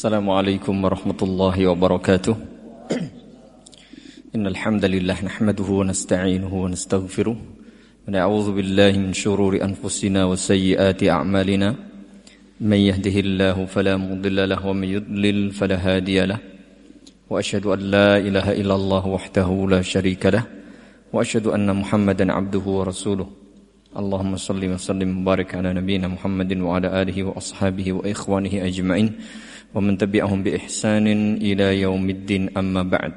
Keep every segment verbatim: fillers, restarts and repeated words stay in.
Assalamualaikum warahmatullahi wabarakatuh. Innal hamdalillah nahmaduhu wa nasta'inuhu wa nastaghfiruh wa na'udzu billahi min shururi anfusina wa sayyiati a'malina. Man yahdihillahu fala mudilla lahu wa man yudlil fala hadiya lahu. Wa asyhadu an la ilaha illallah wahdahu la syarika lahu wa asyhadu anna Muhammadan 'abduhu wa rasuluh. Allahumma salli wa sallim barik ala nabiyyina Muhammadin wa ala alihi wa ashabihi wa ikhwanihi ajma'in wa man tabi'ahum bi ihsanin ila yaumiddin, amma ba'd.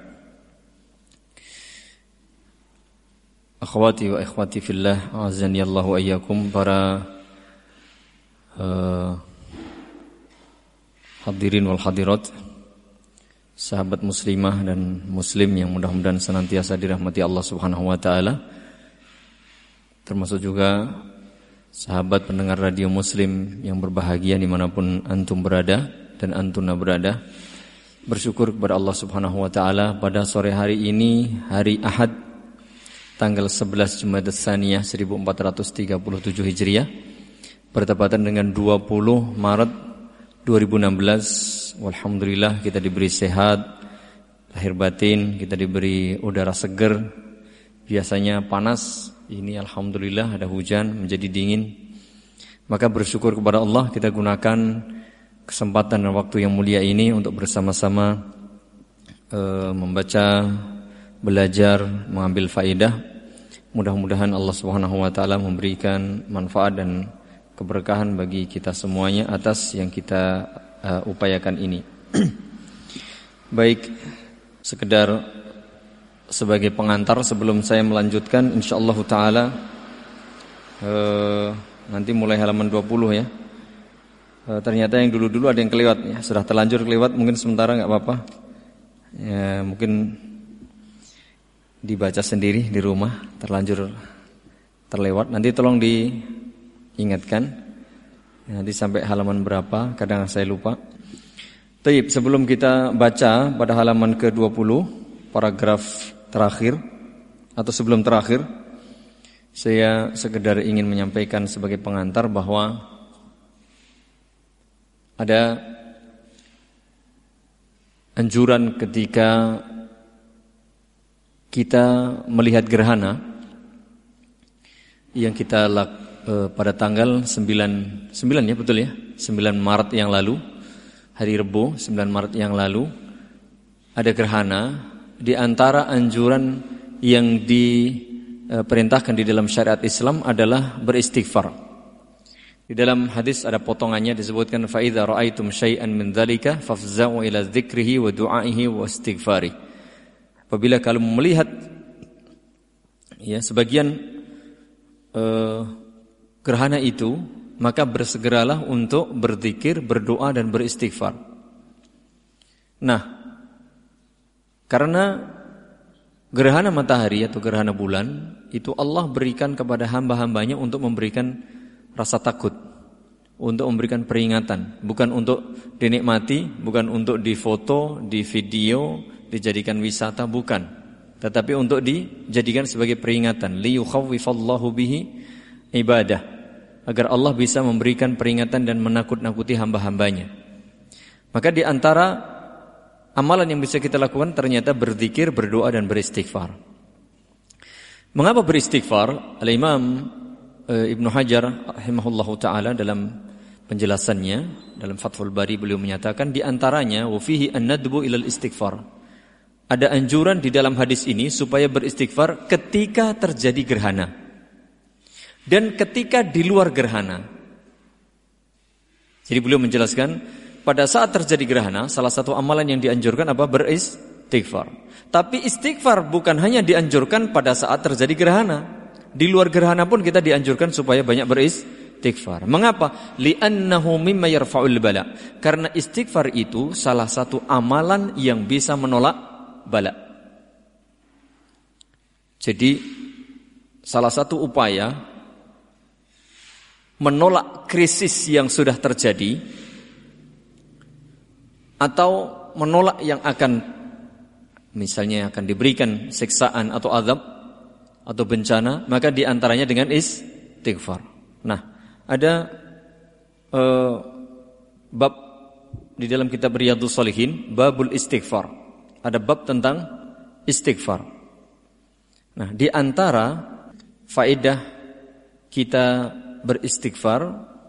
Akhwati wa ikhwati fillah, azani Allah wa iyyakum, para uh, hadirin wal hadirat, sahabat muslimah dan muslim yang mudah-mudahan senantiasa dirahmati Allah Subhanahu wa taala, termasuk juga sahabat pendengar radio Muslim yang berbahagia dimanapun antum berada dan antuna berada. Bersyukur kepada Allah Subhanahu wa taala pada sore hari ini, hari Ahad, tanggal sebelas Jumadats Tsaniyah seribu empat ratus tiga puluh tujuh Hijriah, bertepatan dengan dua puluh Maret dua ribu enam belas. Walhamdulillah kita diberi sehat lahir batin, kita diberi udara seger. Biasanya panas, ini alhamdulillah ada hujan menjadi dingin. Maka bersyukur kepada Allah, kita gunakan kesempatan dan waktu yang mulia ini untuk bersama-sama uh, membaca, belajar, mengambil faedah. Mudah-mudahan Allah Subhanahu wa taala memberikan manfaat dan keberkahan bagi kita semuanya atas yang kita uh, upayakan ini. Baik, sekedar sebagai pengantar sebelum saya melanjutkan, insyaallah taala uh, nanti mulai halaman dua puluh ya. Uh, ternyata yang dulu-dulu ada yang kelewat ya, sudah terlanjur kelewat, mungkin sementara enggak apa-apa. Ya, mungkin dibaca sendiri di rumah, terlanjur terlewat. Nanti tolong diingatkan. Nanti sampai halaman berapa, kadang saya lupa. Baik, sebelum kita baca pada halaman ke dua puluh, paragraf terakhir atau sebelum terakhir, saya sekedar ingin menyampaikan sebagai pengantar bahwa ada anjuran ketika kita melihat gerhana yang kita lak, eh, pada tanggal sembilan, sembilan ya betul ya, sembilan Maret yang lalu, hari Rebo sembilan Maret yang lalu ada gerhana. Di antara anjuran yang diperintahkan di dalam syariat Islam adalah beristighfar. Di dalam hadis ada potongannya disebutkan, fa idza ra'aitum syai'an min dzalika fafza'u ila dzikrihi wa du'aihi wa istighfari. Apabila kamu melihat ya sebagian uh, gerhana itu, maka bersegeralah untuk berzikir, berdoa dan beristighfar. Nah, karena gerhana matahari atau gerhana bulan itu Allah berikan kepada hamba-hambanya untuk memberikan rasa takut, untuk memberikan peringatan, bukan untuk dinikmati, bukan untuk difoto, di video, dijadikan wisata, bukan, tetapi untuk dijadikan sebagai peringatan, li yukhawwifallahu bihi ibadah, agar Allah bisa memberikan peringatan dan menakut-nakuti hamba-hambanya. Maka di antara amalan yang bisa kita lakukan ternyata berzikir, berdoa dan beristighfar. Mengapa beristighfar? Al-Imam Ibnu Hajar rahimahullahu taala dalam penjelasannya dalam Fathul Bari beliau menyatakan di antaranya wa fihi an-nadbu ilal istighfar. Ada anjuran di dalam hadis ini supaya beristighfar ketika terjadi gerhana dan ketika di luar gerhana. Jadi beliau menjelaskan pada saat terjadi gerhana salah satu amalan yang dianjurkan apa? Beristighfar. Tapi istighfar bukan hanya dianjurkan pada saat terjadi gerhana. Di luar gerhana pun kita dianjurkan supaya banyak beristighfar. Mengapa? Li'annahu mimma yarfa'ul bala. Karena istighfar itu salah satu amalan yang bisa menolak bala. Jadi salah satu upaya menolak krisis yang sudah terjadi atau menolak yang akan misalnya akan diberikan siksaan atau azab atau bencana, maka diantaranya dengan istighfar. Nah, ada uh, bab di dalam kitab Riyadhus Shalihin, babul istighfar. Ada bab tentang istighfar. Nah, di antara faedah kita beristighfar,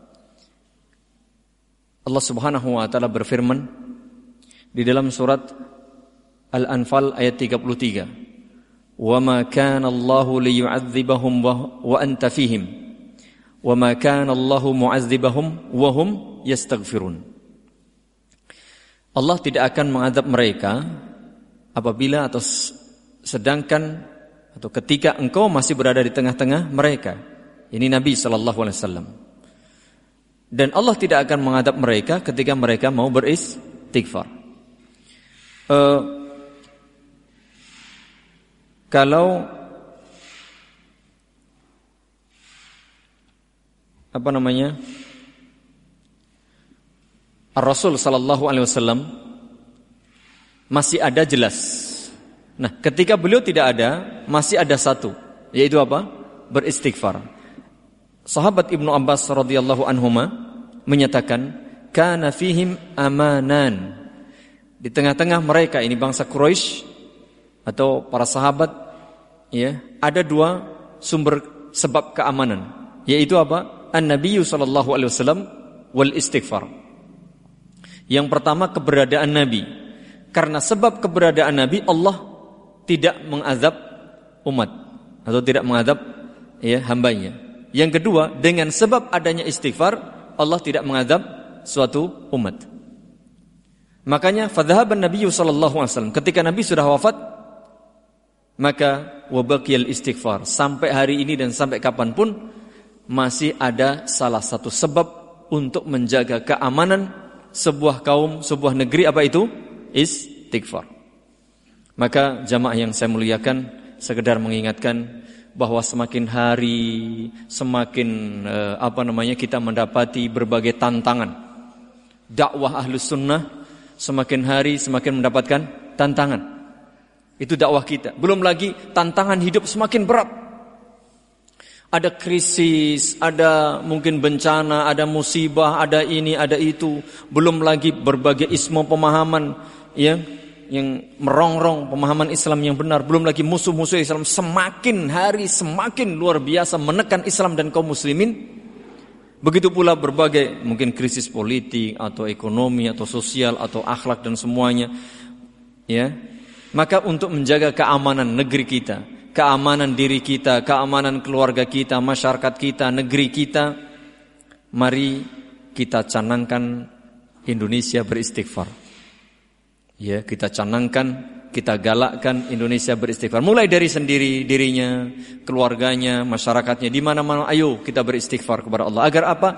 Allah Subhanahu wa taala berfirman di dalam surat Al-Anfal ayat tiga puluh tiga. "Wa ma kana Allahu liyu'adzibahum wa anta fihim, wa ma kana Allahu mu'adzibahum wa hum yastaghfirun." Allah tidak akan mengadab mereka apabila atau sedangkan atau ketika engkau masih berada di tengah-tengah mereka. Ini Nabi sallallahu alaihi wasallam. Dan Allah tidak akan mengadab mereka ketika mereka mau beristighfar. Uh, kalau apa namanya? Rasul sallallahu alaihi wasallam masih ada jelas. Nah, ketika beliau tidak ada, masih ada satu, yaitu apa? Beristighfar. Sahabat Ibnu Abbas radhiyallahu anhuma menyatakan, kana fihim amanan. Di tengah-tengah mereka ini bangsa Quraisy atau para sahabat, ya, ada dua sumber sebab keamanan, yaitu apa? An-Nabiyyu sallallahu alaihi wasallam wal istighfar. Yang pertama keberadaan Nabi. Karena sebab keberadaan Nabi, Allah tidak mengazab umat atau tidak mengazab ya hambanya. Yang kedua, dengan sebab adanya istighfar, Allah tidak mengazab suatu umat. Makanya fadhahaban Nabi sallallahu alaihi wasallam, ketika Nabi sudah wafat, maka wabaqiyal istighfar, sampai hari ini dan sampai kapanpun masih ada salah satu sebab untuk menjaga keamanan sebuah kaum, sebuah negeri, apa itu? Istighfar. Maka jamaah yang saya muliakan, sekedar mengingatkan bahwa semakin hari semakin eh, apa namanya kita mendapati berbagai tantangan. Dakwah Ahlus Sunnah semakin hari semakin mendapatkan tantangan. Itu dakwah kita. Belum lagi tantangan hidup semakin berat. Ada krisis, ada mungkin bencana, ada musibah, ada ini, ada itu. Belum lagi berbagai ismu pemahaman yang yang merongrong pemahaman Islam yang benar. Belum lagi musuh-musuh Islam semakin hari semakin luar biasa menekan Islam dan kaum muslimin. Begitu pula berbagai mungkin krisis politik atau ekonomi atau sosial atau akhlak dan semuanya. Ya. Maka untuk menjaga keamanan negeri kita, keamanan diri kita, keamanan keluarga kita, masyarakat kita, negeri kita, mari kita canangkan Indonesia beristighfar. Ya, kita canangkan, kita galakkan Indonesia beristighfar. Mulai dari sendiri dirinya, keluarganya, masyarakatnya, di mana-mana. Ayo kita beristighfar kepada Allah. Agar apa?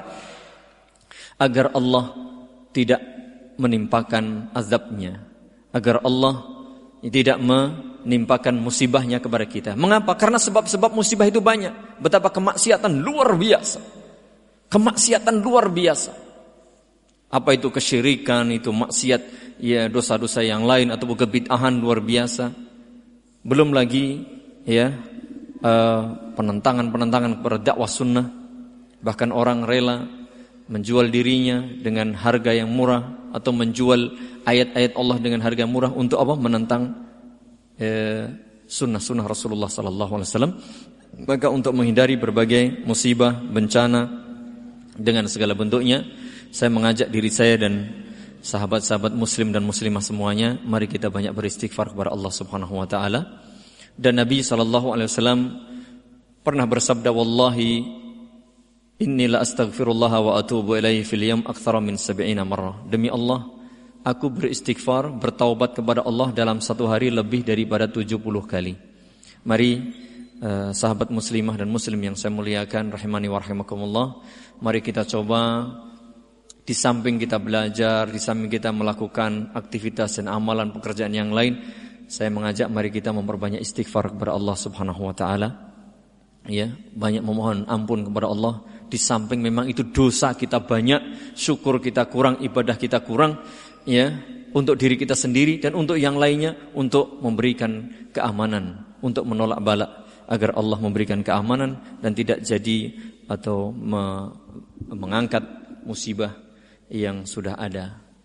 Agar Allah tidak menimpakan azabnya. Agar Allah tidak menimpakan musibahnya kepada kita. Mengapa? Karena sebab-sebab musibah itu banyak. Betapa kemaksiatan luar biasa. Kemaksiatan luar biasa. Apa itu kesyirikan, itu maksiat, ya dosa-dosa yang lain atau kebid'ahan luar biasa. Belum lagi ya uh, penentangan-penentangan kepada dakwah sunnah. Bahkan orang rela menjual dirinya dengan harga yang murah atau menjual ayat-ayat Allah dengan harga murah untuk apa? Menentang eh, sunnah-sunnah Rasulullah sallallahu alaihi wasallam. Maka untuk menghindari berbagai musibah, bencana dengan segala bentuknya, saya mengajak diri saya dan sahabat-sahabat muslim dan muslimah semuanya, mari kita banyak beristighfar kepada Allah Subhanahu wa taala. Dan Nabi sallallahu alaihi wasallam pernah bersabda, wallahi inni la astaghfirullah wa atubu ilaihi fil yawm aktsara min sab'ina marrah. Demi Allah, aku beristighfar, bertaubat kepada Allah dalam satu hari lebih daripada tujuh puluh kali. Mari uh, sahabat muslimah dan muslim yang saya muliakan rahimani wa rahimakumullah, mari kita coba di samping kita belajar, di samping kita melakukan aktivitas dan amalan pekerjaan yang lain, saya mengajak mari kita memperbanyak istighfar kepada Allah Subhanahu wa taala. Ya, banyak memohon ampun kepada Allah. Di samping memang itu dosa kita banyak, syukur kita kurang, ibadah kita kurang, ya, untuk diri kita sendiri dan untuk yang lainnya, untuk memberikan keamanan, untuk menolak bala, agar Allah memberikan keamanan dan tidak jadi atau me- mengangkat musibah yang sudah ada.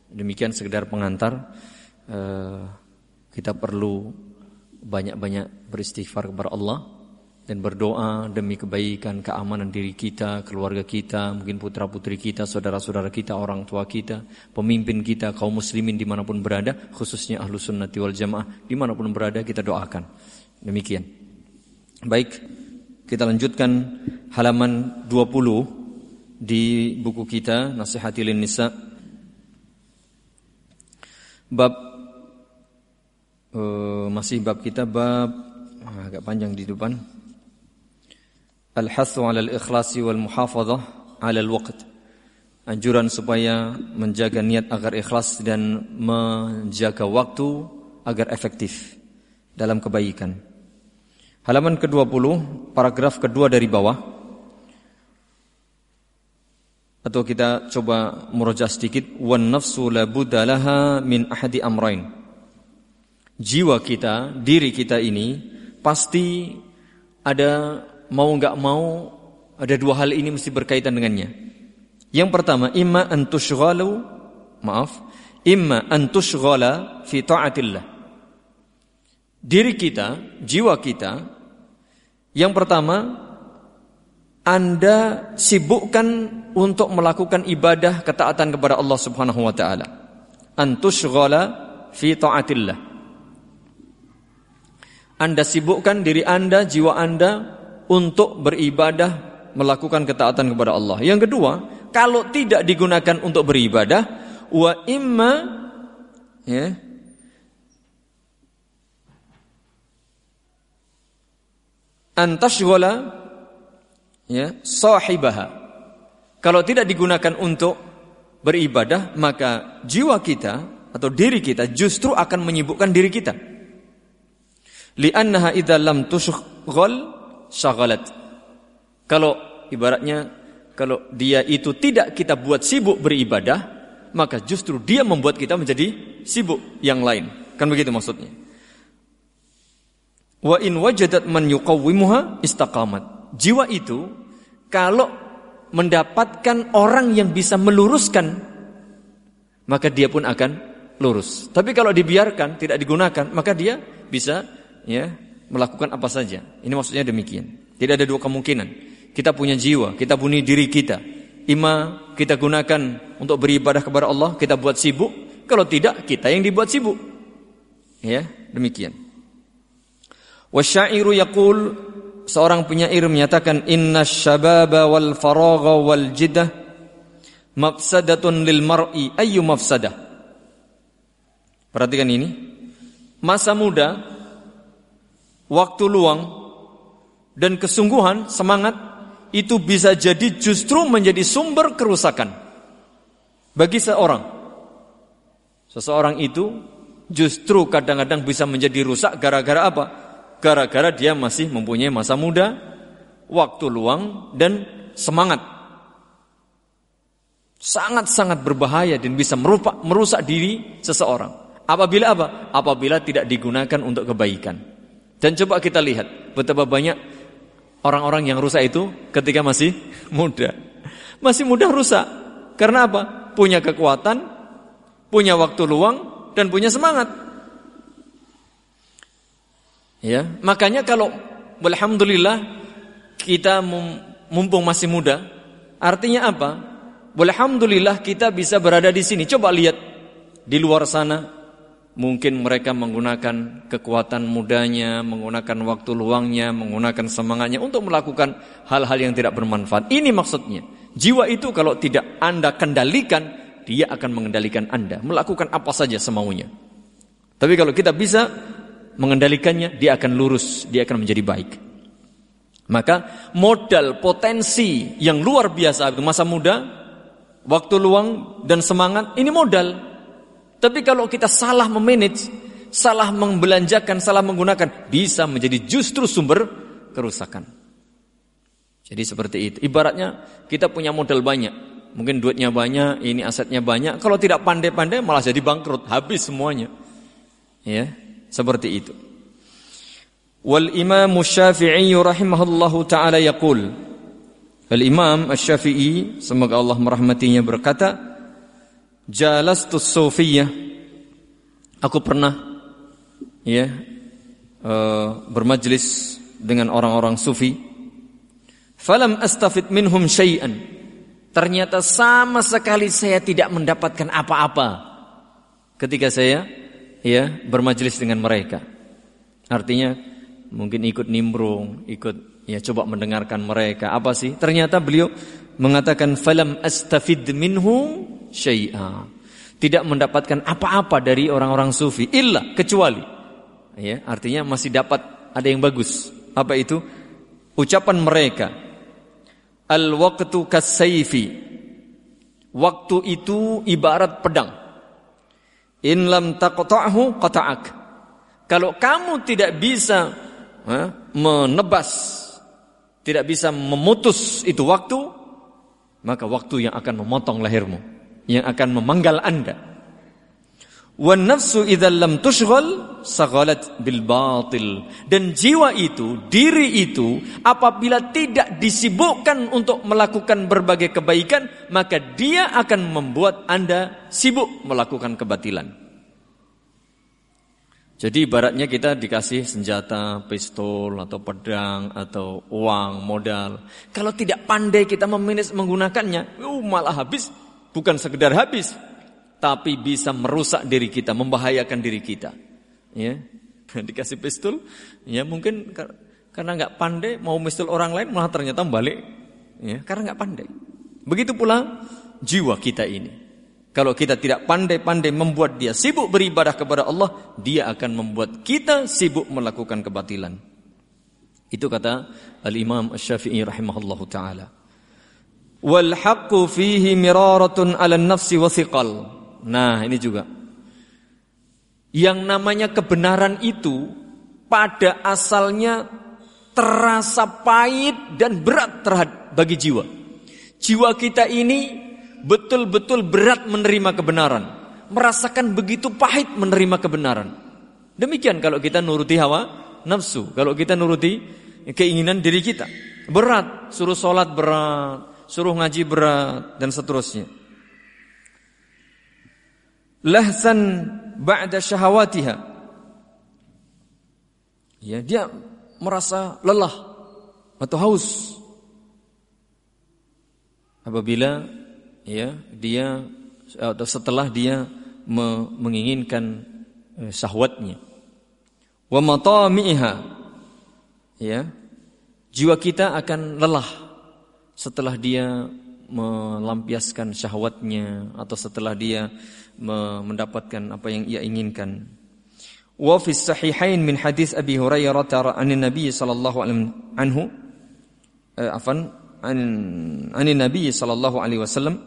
Demikian sekedar pengantar. Uh, kita perlu banyak-banyak beristighfar kepada Allah dan berdoa demi kebaikan, keamanan diri kita, keluarga kita, mungkin putra-putri kita, saudara-saudara kita, orang tua kita, pemimpin kita, kaum muslimin dimanapun berada, khususnya ahlu sunnati wal jamaah, dimanapun berada kita doakan. Demikian. Baik, kita lanjutkan halaman dua puluh di buku kita Nasihatil Nisa. Bab uh, masih bab kita bab uh, agak panjang di depan. Al-hathu 'ala al-ikhlasi wal muhafadzah 'ala al-waqt. Anjuran supaya menjaga niat agar ikhlas dan menjaga waktu agar efektif dalam kebaikan. Halaman ke dua puluh, paragraf kedua dari bawah. Atau kita coba murojaah sedikit. Wan nafsu la budda laha min ahadi amrain. Jiwa kita, diri kita ini pasti ada, mau enggak mau, ada dua hal ini mesti berkaitan dengannya. Yang pertama, imma an tushghalu, maaf, imma an tushghala fi ta'atillah. Diri kita, jiwa kita, yang pertama Anda sibukkan untuk melakukan ibadah ketaatan kepada Allah Subhanahu wa taala. An tushghala fi ta'atillah. Anda sibukkan diri Anda, jiwa Anda untuk beribadah, melakukan ketaatan kepada Allah. Yang kedua, kalau tidak digunakan untuk beribadah, wa imma ya antashghala ya sahibaha. Kalau tidak digunakan untuk beribadah, maka jiwa kita atau diri kita justru akan menyibukkan diri kita. Li'annaha idza lam tushghal syaghalat. Kalau ibaratnya, kalau dia itu tidak kita buat sibuk beribadah, maka justru dia membuat kita menjadi sibuk yang lain. Kan begitu maksudnya. Wa in wajadat man yuqawwimuha istaqamat. Jiwa itu kalau mendapatkan orang yang bisa meluruskan, maka dia pun akan lurus. Tapi kalau dibiarkan, tidak digunakan, maka dia bisa ya melakukan apa saja. Ini maksudnya demikian. Tidak ada dua kemungkinan. Kita punya jiwa, kita punya diri kita. Ima kita gunakan untuk beribadah kepada Allah, kita buat sibuk. Kalau tidak, kita yang dibuat sibuk. Ya, demikian. Wasyairu yaqul, seorang penyair menyatakan, inna syababa wal faragha wal jiddah mafsadatun lil mar'i ayyu mafsadah. Perhatikan ini. Masa muda, waktu luang, dan kesungguhan, semangat, itu bisa jadi justru menjadi sumber kerusakan bagi seorang. Seseorang itu justru kadang-kadang bisa menjadi rusak gara-gara apa? Gara-gara dia masih mempunyai masa muda, waktu luang, dan semangat. Sangat-sangat berbahaya dan bisa merupak, merusak diri seseorang. Apabila apa? Apabila tidak digunakan untuk kebaikan. Dan coba kita lihat betapa banyak orang-orang yang rusak itu ketika masih muda. Masih muda rusak. Karena apa? Punya kekuatan, punya waktu luang, dan punya semangat. Ya, makanya kalau alhamdulillah kita mumpung masih muda, artinya apa? Alhamdulillah kita bisa berada di sini. Coba lihat di luar sana, mungkin mereka menggunakan kekuatan mudanya, menggunakan waktu luangnya, menggunakan semangatnya untuk melakukan hal-hal yang tidak bermanfaat. Ini maksudnya. Jiwa itu kalau tidak Anda kendalikan, dia akan mengendalikan Anda, melakukan apa saja semaunya. Tapi kalau kita bisa mengendalikannya, dia akan lurus, dia akan menjadi baik. Maka modal potensi yang luar biasa itu masa muda, waktu luang dan semangat, ini modal. Tapi kalau kita salah memanage, salah membelanjakan, salah menggunakan, bisa menjadi justru sumber kerusakan. Jadi seperti itu. Ibaratnya kita punya modal banyak, mungkin duitnya banyak, ini asetnya banyak. Kalau tidak pandai-pandai malah jadi bangkrut, habis semuanya. Ya, seperti itu. Wal Imam Asy-Syafi'i rahimahullahu taala yaqul. Al Imam Asy-Syafi'i, semoga Allah merahmatinya, berkata, jalastu sufiyah, aku pernah ya uh, bermajlis dengan orang-orang sufi. Falam astafid minhum syai'an, ternyata sama sekali saya tidak mendapatkan apa-apa ketika saya ya bermajlis dengan mereka. Artinya mungkin ikut nimbrung, ikut ya coba mendengarkan mereka. Apa sih? Ternyata beliau mengatakan falam astafid minhum syai'a, tidak mendapatkan apa-apa dari orang-orang sufi illa, kecuali ya, artinya masih dapat ada yang bagus. Apa itu? Ucapan mereka, al waqtu kasayfi, waktu itu ibarat pedang. In lam taqta'hu qata'ak, kalau kamu tidak bisa ha, menebas, tidak bisa memutus itu waktu, maka waktu yang akan memotong lahirmu, yang akan memanggal Anda. Wan nafsu idza lam tushghal saghalat bil batil, dan jiwa itu, diri itu apabila tidak disibukkan untuk melakukan berbagai kebaikan, maka dia akan membuat Anda sibuk melakukan kebatilan. Jadi ibaratnya kita dikasih senjata, pistol atau pedang atau uang, modal. Kalau tidak pandai kita memanage menggunakannya, uh, malah habis. Bukan sekedar habis, tapi bisa merusak diri kita, membahayakan diri kita. Ya, dikasih pistol, ya mungkin karena nggak pandai mau pistol orang lain, malah ternyata balik. Ya, karena nggak pandai. Begitu pula jiwa kita ini. Kalau kita tidak pandai-pandai membuat dia sibuk beribadah kepada Allah, dia akan membuat kita sibuk melakukan kebatilan. Itu kata Al-Imam Asy-Syafi'i rahimahullahu ta'ala. Wal haqqu fihi miraratun 'ala an-nafsi wa thiqal. Nah, ini juga. Yang namanya kebenaran itu pada asalnya terasa pahit dan berat terhadap bagi jiwa. Jiwa kita ini betul-betul berat menerima kebenaran, merasakan begitu pahit menerima kebenaran. Demikian kalau kita nuruti hawa nafsu, kalau kita nuruti keinginan diri kita, berat, suruh sholat berat, suruh ngaji berat, dan seterusnya. Lahsan ba'da syahawatiha, ya, dia merasa lelah atau haus apabila ya dia atau setelah dia me, menginginkan eh, syahwatnya. Wa matamiha, ya, jiwa kita akan lelah setelah dia melampiaskan syahwatnya atau setelah dia me, mendapatkan apa yang ia inginkan. Wa fi sahihain min hadis Abi Hurairah an Nabi sallallahu alaihi anhu eh, afan an an Nabi sallallahu alaihi wasallam,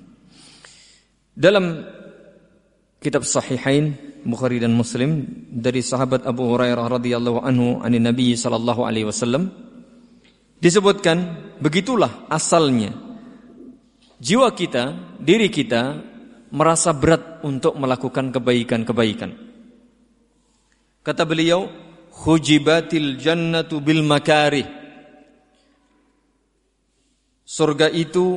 dalam kitab Sahihain Bukhari dan Muslim dari sahabat Abu Hurairah radhiyallahu anhu an Nabi sallallahu alaihi wasallam disebutkan, begitulah asalnya jiwa kita, diri kita merasa berat untuk melakukan kebaikan-kebaikan. Kata beliau, hujibatil jannatu bil makarih, surga itu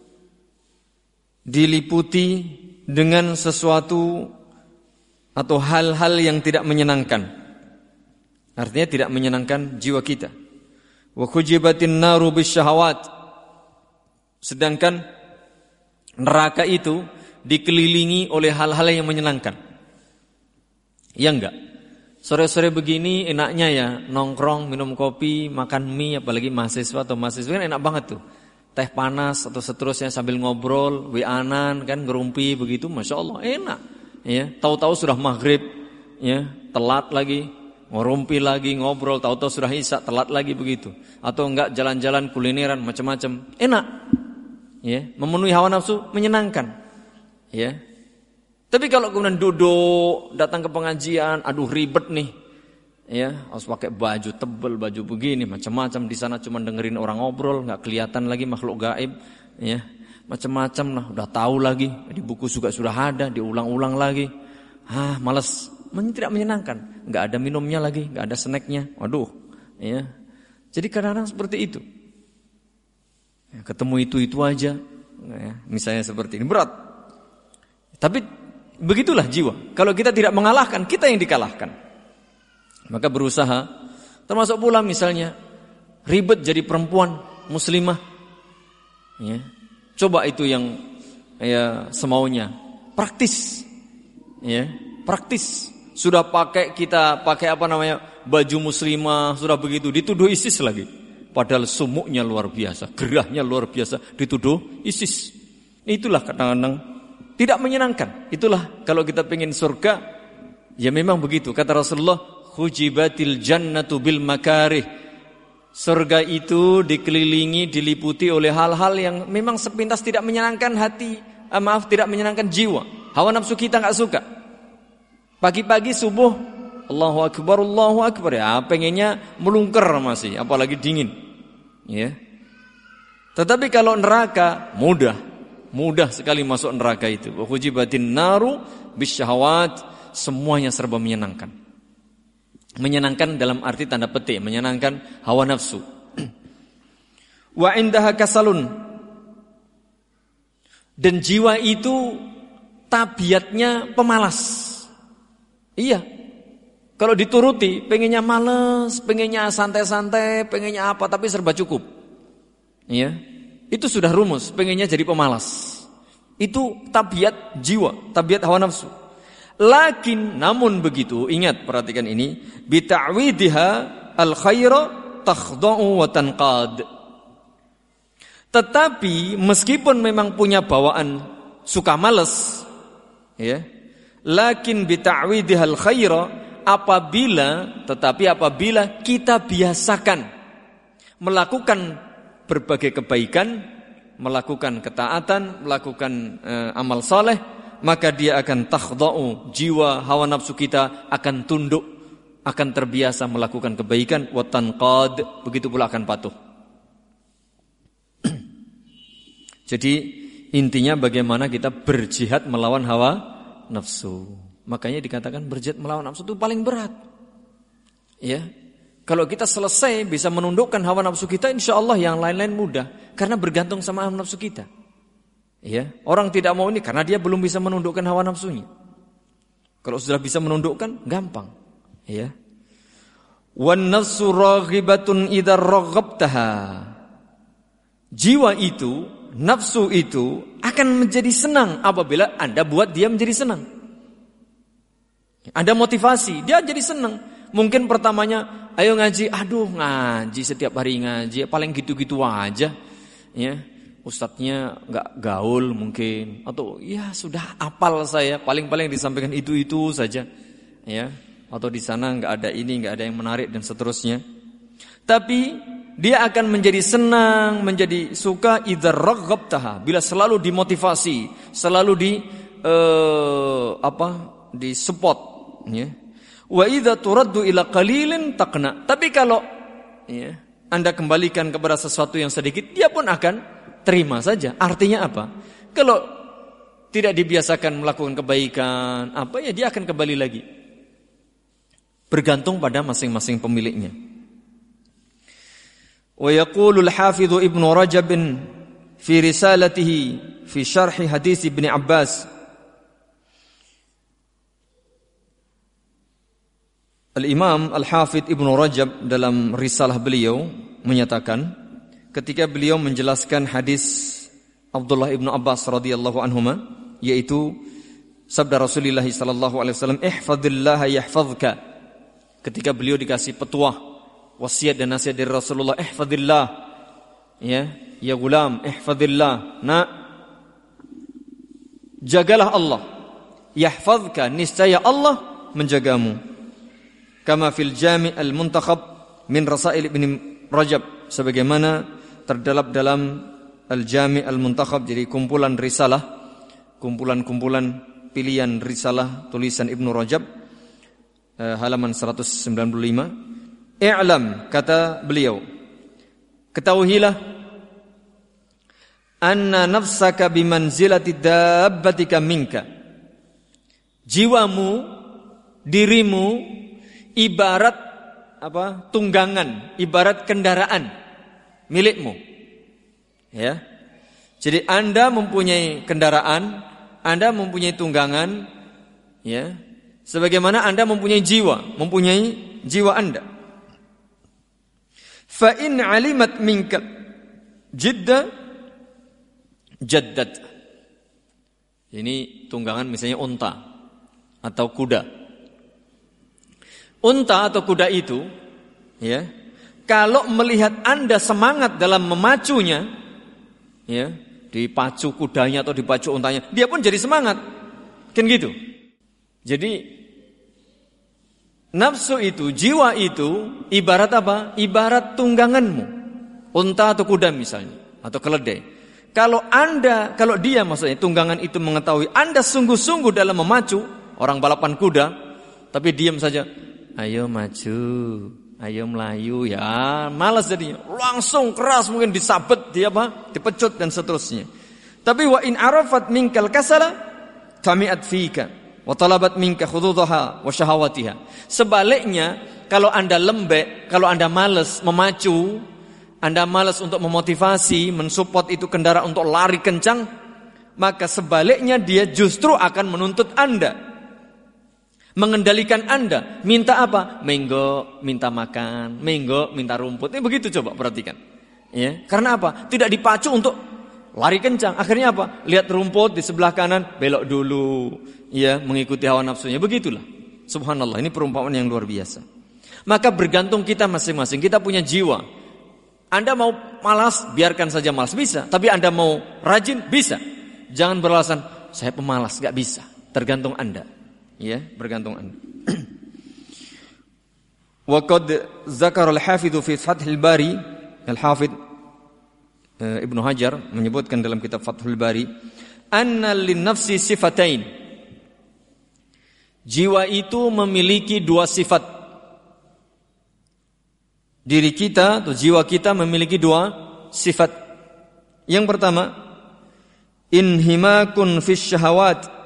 diliputi dengan sesuatu atau hal-hal yang tidak menyenangkan. Artinya tidak menyenangkan jiwa kita. Wa hujibatin naru bisyahawat, sedangkan neraka itu dikelilingi oleh hal-hal yang menyenangkan. Ya enggak? Sore-sore begini enaknya ya nongkrong, minum kopi, makan mie, apalagi mahasiswa atau mahasiswa kan enak banget tuh. Teh panas atau seterusnya sambil ngobrol, wianan kan, ngerumpi begitu, masya Allah enak. Ya, tahu-tahu sudah maghrib, ya telat lagi, ngerumpi lagi, ngobrol, tahu-tahu sudah isya, telat lagi begitu. Atau enggak jalan-jalan kulineran macam-macam, enak. Ya, memenuhi hawa nafsu, menyenangkan. Ya. Tapi kalau kemudian duduk, datang ke pengajian, aduh ribet nih. Ya, harus pakai baju tebal, baju begini, macam-macam, di sana cuma dengerin orang ngobrol, enggak kelihatan lagi makhluk gaib, ya. Macam-macam lah, udah tahu lagi, di buku juga sudah ada, diulang-ulang lagi. Ah, malas, tidak menyenangkan. Enggak ada minumnya lagi, enggak ada snacknya. Waduh, ya. Jadi kadang-kadang seperti itu. Ya, ketemu itu-itu aja. Ya, misalnya seperti ini, berat. Tapi begitulah jiwa. Kalau kita tidak mengalahkan, kita yang dikalahkan. Maka berusaha, termasuk pula misalnya ribet jadi perempuan muslimah. Ya. Coba itu yang ya semaunya, praktis. Ya, praktis. Sudah pakai kita pakai apa namanya? Baju muslimah, sudah begitu dituduh ISIS lagi. Padahal sumuknya luar biasa, gerahnya luar biasa, dituduh ISIS. Itulah kadang-kadang tidak menyenangkan. Itulah kalau kita pengen surga, ya memang begitu. Kata Rasulullah, hujibatil jannatu bil makarih. Surga itu dikelilingi, diliputi oleh hal-hal yang memang sepintas tidak menyenangkan hati, eh, maaf tidak menyenangkan jiwa. Hawa nafsu kita nggak suka. Pagi-pagi subuh, Allahu Akbar, Allahu Akbar, ya pengennya melungker masih, apalagi dingin. Ya. Tetapi kalau neraka mudah, mudah sekali masuk neraka itu. Wa hujibatin naru bisyahawat, semuanya serba menyenangkan. Menyenangkan dalam arti tanda petik, menyenangkan hawa nafsu. Wa indaha kasalun, dan jiwa itu tabiatnya pemalas. Iya. Kalau dituruti, pengennya malas, pengennya santai-santai, pengennya apa, tapi serba cukup. Iya. Itu sudah rumus, pengennya jadi pemalas. Itu tabiat jiwa, tabiat hawa nafsu. Lakin namun begitu, ingat perhatikan ini, bita'widiha al-khaira takhda'u wa tanqad. Tetapi meskipun memang punya bawaan suka malas, ya. Lakin bita'widiha al-khaira, apabila tetapi apabila kita biasakan melakukan berbagai kebaikan, melakukan ketaatan, melakukan uh, amal saleh, maka dia akan takhda'u, jiwa hawa nafsu kita akan tunduk, akan terbiasa melakukan kebaikan, wa tanqad, begitu pula akan patuh. Jadi intinya bagaimana kita berjihad melawan hawa nafsu. Makanya dikatakan berjihad melawan nafsu itu paling berat. Ya. Kalau kita selesai bisa menundukkan hawa nafsu kita, insya Allah yang lain-lain mudah, karena bergantung sama hawa nafsu kita. Ya, orang tidak mau ini karena dia belum bisa menundukkan hawa nafsunya. Kalau sudah bisa menundukkan, gampang. Ya. Wan nafsu raghibatun idza raghabtaha. Jiwa itu, nafsu itu akan menjadi senang apabila Anda buat dia menjadi senang. Anda motivasi, dia jadi senang. Mungkin pertamanya, ayo ngaji, aduh ngaji setiap hari ngaji, paling gitu-gitu aja. Ya. Ustadznya nggak gaul mungkin, atau ya sudah apal saya, paling-paling disampaikan itu-itu saja, ya. Atau di sana nggak ada ini, nggak ada yang menarik dan seterusnya. Tapi dia akan menjadi senang, menjadi suka idza raghabtaha, bila selalu dimotivasi, selalu di eh, apa, di support, ya. Wa idza turaddu ila qalilin taqna. Tapi kalau ya, Anda kembalikan kepada sesuatu yang sedikit, dia pun akan terima saja. Artinya apa? Kalau tidak dibiasakan melakukan kebaikan, apa ya dia akan kembali lagi. Bergantung pada masing-masing pemiliknya. Wa yaqulu al-Hafidz Ibnu Rajab fi risalatihi fi syarh hadis Ibnu Abbas. Al-Imam Al-Hafidz Ibnu Rajab dalam risalah beliau menyatakan, ketika beliau menjelaskan hadis Abdullah ibnu Abbas radhiyallahu anhuma, yaitu sabda Rasulullah sallallahu alaihi wasallam, ihfazillah yahfazka. Ketika beliau dikasih petuah, wasiat dan nasihat dari Rasulullah, ihfazillah, ya, ya gulam, ihfazillah, nak, jagalah Allah, yahfazka, niscaya Allah menjagamu. Kama fil Jami' al-Muntakhab min Rasail Ibn Rajab, sebagaimana terdapat dalam Al-Jami' Al-Muntakhab, jadi kumpulan risalah, kumpulan-kumpulan pilihan risalah tulisan Ibnu Rajab, eh, halaman seratus sembilan puluh lima. I'lam, kata beliau, ketahuilah, anna nafsaka bimanzilati dabbatika minka. Jiwamu, dirimu ibarat apa? Tunggangan, ibarat kendaraan milikmu. Ya. Jadi Anda mempunyai kendaraan, Anda mempunyai tunggangan, ya, sebagaimana Anda mempunyai jiwa, mempunyai jiwa Anda. Fa in 'alimat minka jidda jaddat. Ini tunggangan misalnya unta atau kuda. Unta atau kuda itu, ya, kalau melihat Anda semangat dalam memacunya, ya, dipacu kudanya atau dipacu untanya, dia pun jadi semangat. Kan gitu. Jadi nafsu itu, jiwa itu ibarat apa? Ibarat tungganganmu. Unta atau kuda misalnya, atau keledai. Kalau Anda, kalau dia maksudnya tunggangan itu mengetahui Anda sungguh-sungguh dalam memacu, orang balapan kuda, tapi diam saja. Ayo maju, ayo melayu, ya malas jadinya. Langsung keras mungkin disabet, dia apa? Dipecut dan seterusnya. Tapi wa in arafat minkal kasala tami'at fika wa talabat minka khududaha wa syahawatiha. Sebaliknya, kalau Anda lembek, kalau Anda malas memacu, Anda malas untuk memotivasi, mensupport itu kendaraan untuk lari kencang, maka sebaliknya dia justru akan menuntut Anda, mengendalikan Anda. Minta apa? Menggo, minta makan, menggo, minta rumput. Ini begitu, coba perhatikan. Ya, karena apa? Tidak dipacu untuk lari kencang. Akhirnya apa? Lihat rumput di sebelah kanan, belok dulu. Ya, mengikuti hawa nafsunya. Begitulah. Subhanallah, ini perumpamaan yang luar biasa. Maka bergantung kita masing-masing. Kita punya jiwa. Anda mau malas, biarkan saja malas, bisa. Tapi Anda mau rajin, bisa. Jangan beralasan, saya pemalas, gak bisa. Tergantung Anda. Ya, bergantung Anda. Wa qad zakara al-Hafidz fi Fathul Bari, al-Hafidz uh, Ibnu Hajar menyebutkan dalam kitab Fathul Bari, anna lin-nafsi sifatain. Jiwa itu memiliki dua sifat. Diri kita atau jiwa kita memiliki dua sifat. Yang pertama, inhimakun fis syahawat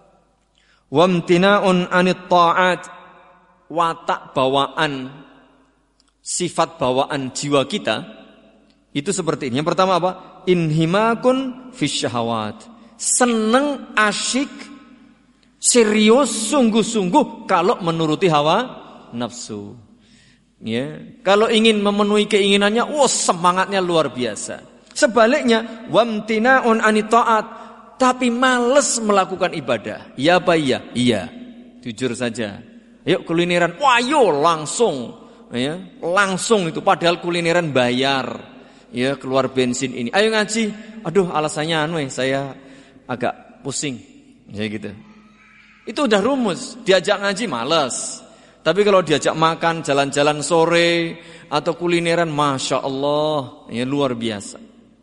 wamtina'un 'anit ta'at. Watak bawaan, sifat bawaan jiwa kita itu seperti ini. Yang pertama apa? Inhimakun fis syahawat. Seneng, asyik, serius, sungguh-sungguh kalau menuruti hawa nafsu. Ya, kalau ingin memenuhi keinginannya, wah, semangatnya luar biasa. Sebaliknya, wamtina'un 'anit ta'at, tapi malas melakukan ibadah. Iya apa iya? Iya. Jujur saja. Yuk kulineran. Wah, yo langsung. Ya, langsung itu padahal kulineran bayar. Ya, keluar bensin ini. Ayo ngaji. Aduh, alasannya anu ya, saya agak pusing. Ya gitu. Itu udah rumus. Diajak ngaji malas. Tapi kalau diajak makan, jalan-jalan sore atau kulineran, Masya Allah, ya luar biasa.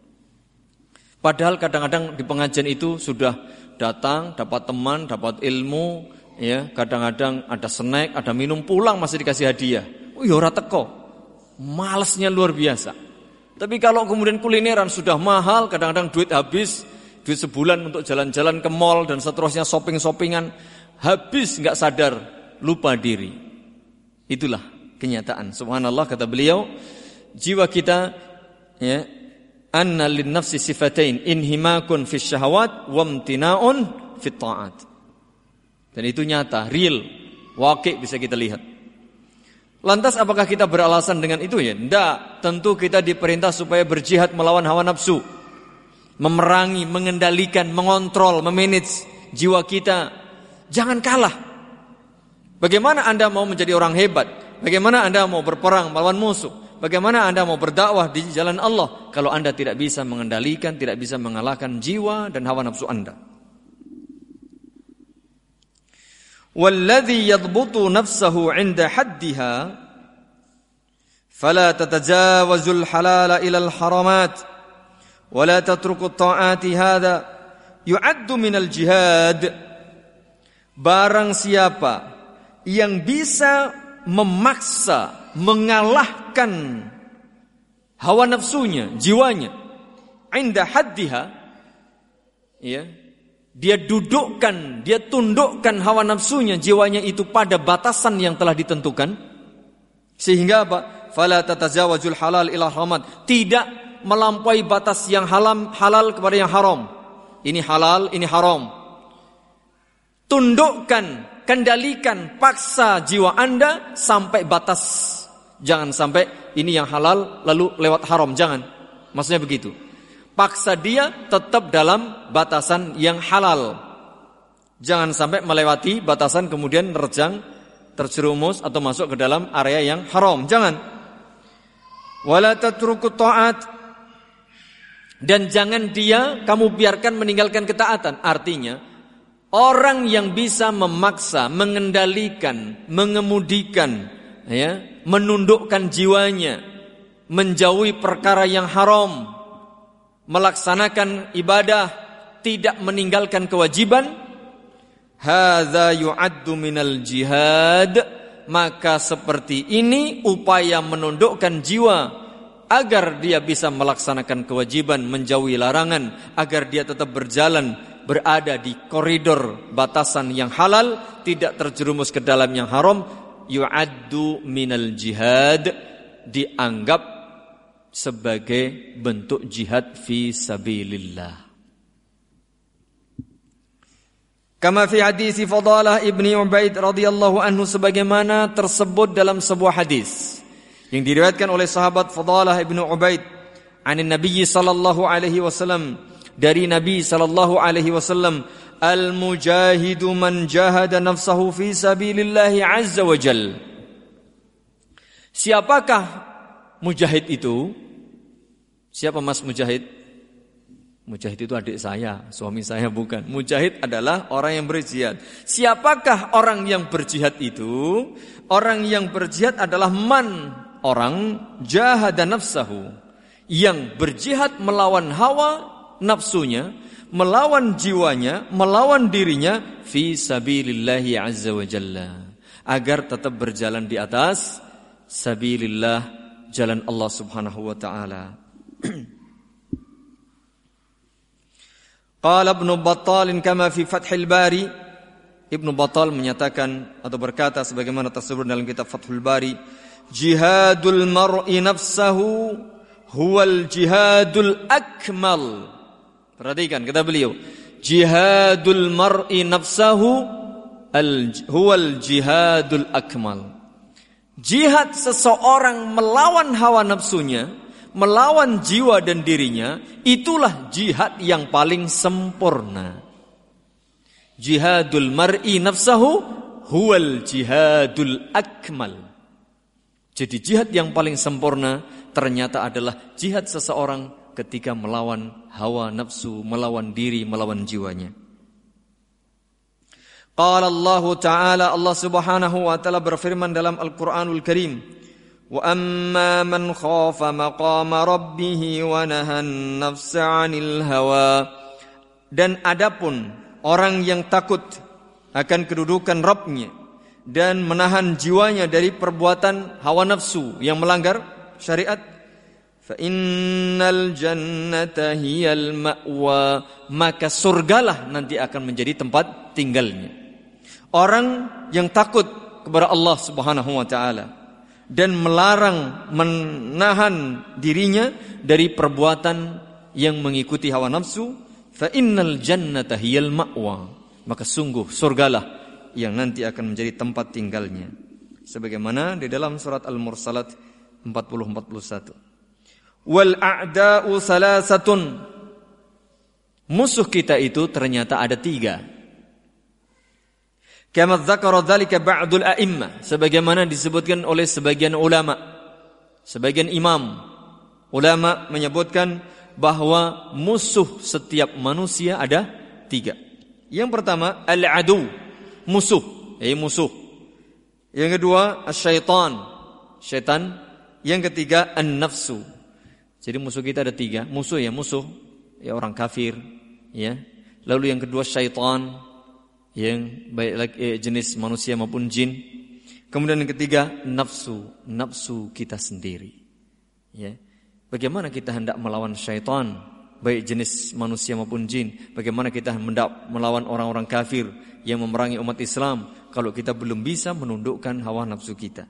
Padahal kadang-kadang di pengajian itu sudah datang, dapat teman, dapat ilmu, ya kadang-kadang ada snack, ada minum, pulang masih dikasih hadiah. Oh ya ora teko. Malesnya luar biasa. Tapi kalau kemudian kulineran sudah mahal, kadang-kadang duit habis, duit sebulan untuk jalan-jalan ke mall dan seterusnya, shopping-shoppingan, habis enggak sadar, lupa diri. Itulah kenyataan. Subhanallah, kata beliau, jiwa kita, ya, anna lin nafsi sifatain, inhimakun fis syahawat wamtina'un fit ta'at. Dan itu nyata, real, waqi' bisa kita lihat. Lantas apakah kita beralasan dengan itu ya? Tidak, tentu kita diperintah supaya berjihad melawan hawa nafsu, memerangi, mengendalikan, mengontrol, memanage jiwa kita. Jangan kalah. Bagaimana Anda mau menjadi orang hebat? Bagaimana Anda mau berperang melawan musuh? Bagaimana Anda mau berdakwah di jalan Allah kalau Anda tidak bisa mengendalikan, tidak bisa mengalahkan jiwa dan hawa nafsu Anda? Walladhi yadbutu nafsahu 'inda haddiha fala tatajawazul halala ila al-haramat wa la tatruku at-ta'ati hadha yu'addu minal jihad. Barang siapa yang bisa memaksa, mengalahkan hawa nafsunya, jiwanya, inda haddiha, ya, dia dudukkan, dia tundukkan hawa nafsunya, jiwanya itu pada batasan yang telah ditentukan, sehingga apa? Fala tatajawazul halal ila haramat, tidak melampaui batas yang haram halal kepada yang haram. Ini halal, ini haram. Tundukkan, kendalikan, paksa jiwa Anda sampai batas. Jangan sampai ini yang halal lalu lewat haram, jangan. Maksudnya begitu. Paksa dia tetap dalam batasan yang halal. Jangan sampai melewati batasan kemudian nerjang, terjerumus atau masuk ke dalam area yang haram. Jangan. Wala tatruku ta'at. Dan jangan dia kamu biarkan meninggalkan ketaatan. Artinya orang yang bisa memaksa, mengendalikan, mengemudikan, ya, menundukkan jiwanya, menjauhi perkara yang haram, melaksanakan ibadah, tidak meninggalkan kewajiban, hadza yu'addu minal jihad, maka seperti ini upaya menundukkan jiwa agar dia bisa melaksanakan kewajiban, menjauhi larangan, agar dia tetap berjalan, berada di koridor batasan yang halal, tidak terjerumus ke dalam yang haram. Yu'addu minal jihad, dianggap sebagai bentuk jihad fi sabilillah. Kama fi hadis Fadalah ibni Ubaid radhiyallahu anhu, sebagaimana tersebut dalam sebuah hadis yang diriwayatkan oleh sahabat Fadalah ibni Ubaid anin Nabi sallallahu alaihi wasallam, dari Nabi sallallahu alaihi wasallam, al-mujahidu man jahada nafsahu fi sabilillahi azza wa jal. Siapakah mujahid itu? Siapa Mas Mujahid? Mujahid itu adik saya, suami saya bukan. Mujahid adalah orang yang berjihad. Siapakah orang yang berjihad itu? Orang yang berjihad adalah man, orang jahada nafsahu, yang berjihad melawan hawa nafsunya, melawan jiwanya, melawan dirinya fi sabilillahi azza wa jalla, agar tetap berjalan di atas sabilillah, jalan Allah Subhanahu wa taala. Qala Ibnu Battal kama fi Fathul Bari, Ibnu Battal menyatakan atau berkata sebagaimana tersebut dalam kitab Fathul Bari, jihadul mar'i nafsahu huwal jihadul akmal. Perhatikan kata beliau, jihadul mar'i nafsahu huwal jihadul akmal. Jihad seseorang melawan hawa nafsunya, melawan jiwa dan dirinya, itulah jihad yang paling sempurna. Jihadul mar'i nafsahu huwal jihadul akmal. Jadi jihad yang paling sempurna ternyata adalah jihad seseorang ketika melawan hawa nafsu, melawan diri, melawan jiwanya. Qala Allah Ta'ala, Allah Subhanahu wa Ta'ala berfirman dalam Al-Qur'anul Karim, wa amma man khafa maqama rabbih wa nahan nafsa 'anil hawa. Dan adapun orang yang takut akan kedudukan Rabbnya dan menahan jiwanya dari perbuatan hawa nafsu yang melanggar syariat, fa innal jannata hiyal ma'wa, maka surgalah nanti akan menjadi tempat tinggalnya. Orang yang takut kepada Allah Subhanahu wa taala dan melarang, menahan dirinya dari perbuatan yang mengikuti hawa nafsu, fa innal jannata hiyal ma'wa, maka sungguh surgalah yang nanti akan menjadi tempat tinggalnya. Sebagaimana di dalam surat Al-Mursalat empat puluh empat puluh satu. Wal a'da'u salasatun, musuh kita itu ternyata ada tiga. Kama dzakara dzalika ba'dul a'immah, sebagaimana disebutkan oleh sebagian ulama, sebagian imam ulama menyebutkan bahwa musuh setiap manusia ada tiga. Yang pertama al-adu, musuh, eh musuh. Yang kedua asyaitan, syaitan. Yang ketiga an-nafsu. Jadi musuh kita ada tiga, musuh ya musuh, ya orang kafir, ya. Lalu yang kedua syaitan, yang baik eh, jenis manusia maupun jin. Kemudian yang ketiga nafsu, nafsu kita sendiri. Ya. Bagaimana kita hendak melawan syaitan, baik jenis manusia maupun jin? Bagaimana kita hendak melawan orang-orang kafir yang memerangi umat Islam kalau kita belum bisa menundukkan hawa nafsu kita?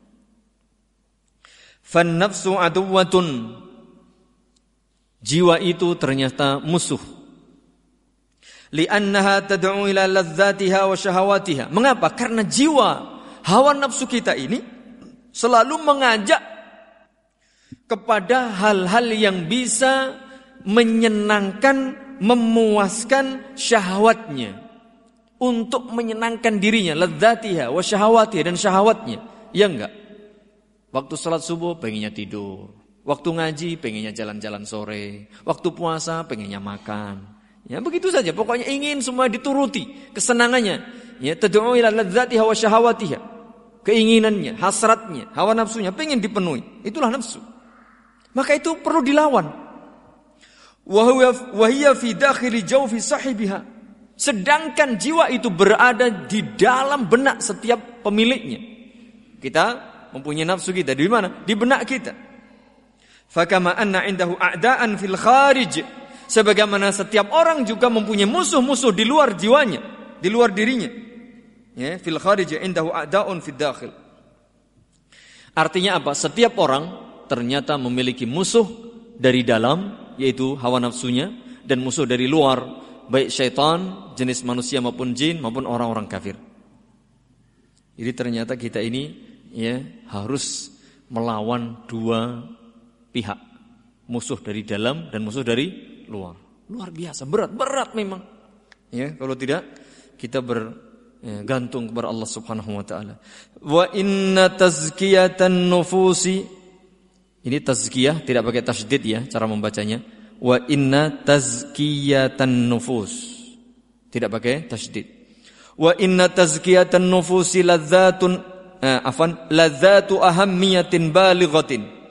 Fan nafsu aduwwatun, jiwa itu ternyata musuh. Li'annaha tad'u ila ladzatiha wa syahawatiha. Mengapa? Karena jiwa, hawa nafsu kita ini selalu mengajak kepada hal-hal yang bisa menyenangkan, memuaskan syahwatnya, untuk menyenangkan dirinya, ladzatiha wa syahawatiha, dan syahwatnya. Ya enggak? Waktu salat subuh pengennya tidur, waktu ngaji pengennya jalan-jalan sore, waktu puasa pengennya makan. Ya begitu saja, pokoknya ingin semua dituruti kesenangannya. Ya, tad'u ila ladzatiha wa syahawatiha. Keinginannya, hasratnya, hawa nafsunya pengen dipenuhi. Itulah nafsu. Maka itu perlu dilawan. Wa huwa wa hiya fi dakhili jawfi sahibiha. Sedangkan jiwa itu berada di dalam benak setiap pemiliknya. Kita mempunyai nafsu kita di mana? Di benak kita. Fakama anna indahu a'da'an fil kharij. Sebagaimana setiap orang juga mempunyai musuh-musuh di luar jiwanya, di luar dirinya. Ya, fil kharij indahu a'da'un fid dakhil. Artinya apa? Setiap orang ternyata memiliki musuh dari dalam, yaitu hawa nafsunya, dan musuh dari luar, baik syaitan, jenis manusia maupun jin maupun orang-orang kafir. Jadi ternyata kita ini ya harus melawan dua pihak, musuh dari dalam dan musuh dari luar. Luar biasa, berat, berat memang. Ya, kalau tidak kita bergantung kepada Allah Subhanahu wa taala. Wa inna tazkiyatan nufusi. Ini tazkiyah tidak pakai tasydid ya cara membacanya. Wa inna tazkiyatan nufus. Tidak pakai tasydid. Wa inna tazkiyatan nufusi ladzatun eh, afan ladzatu ahammiyatin balighatin.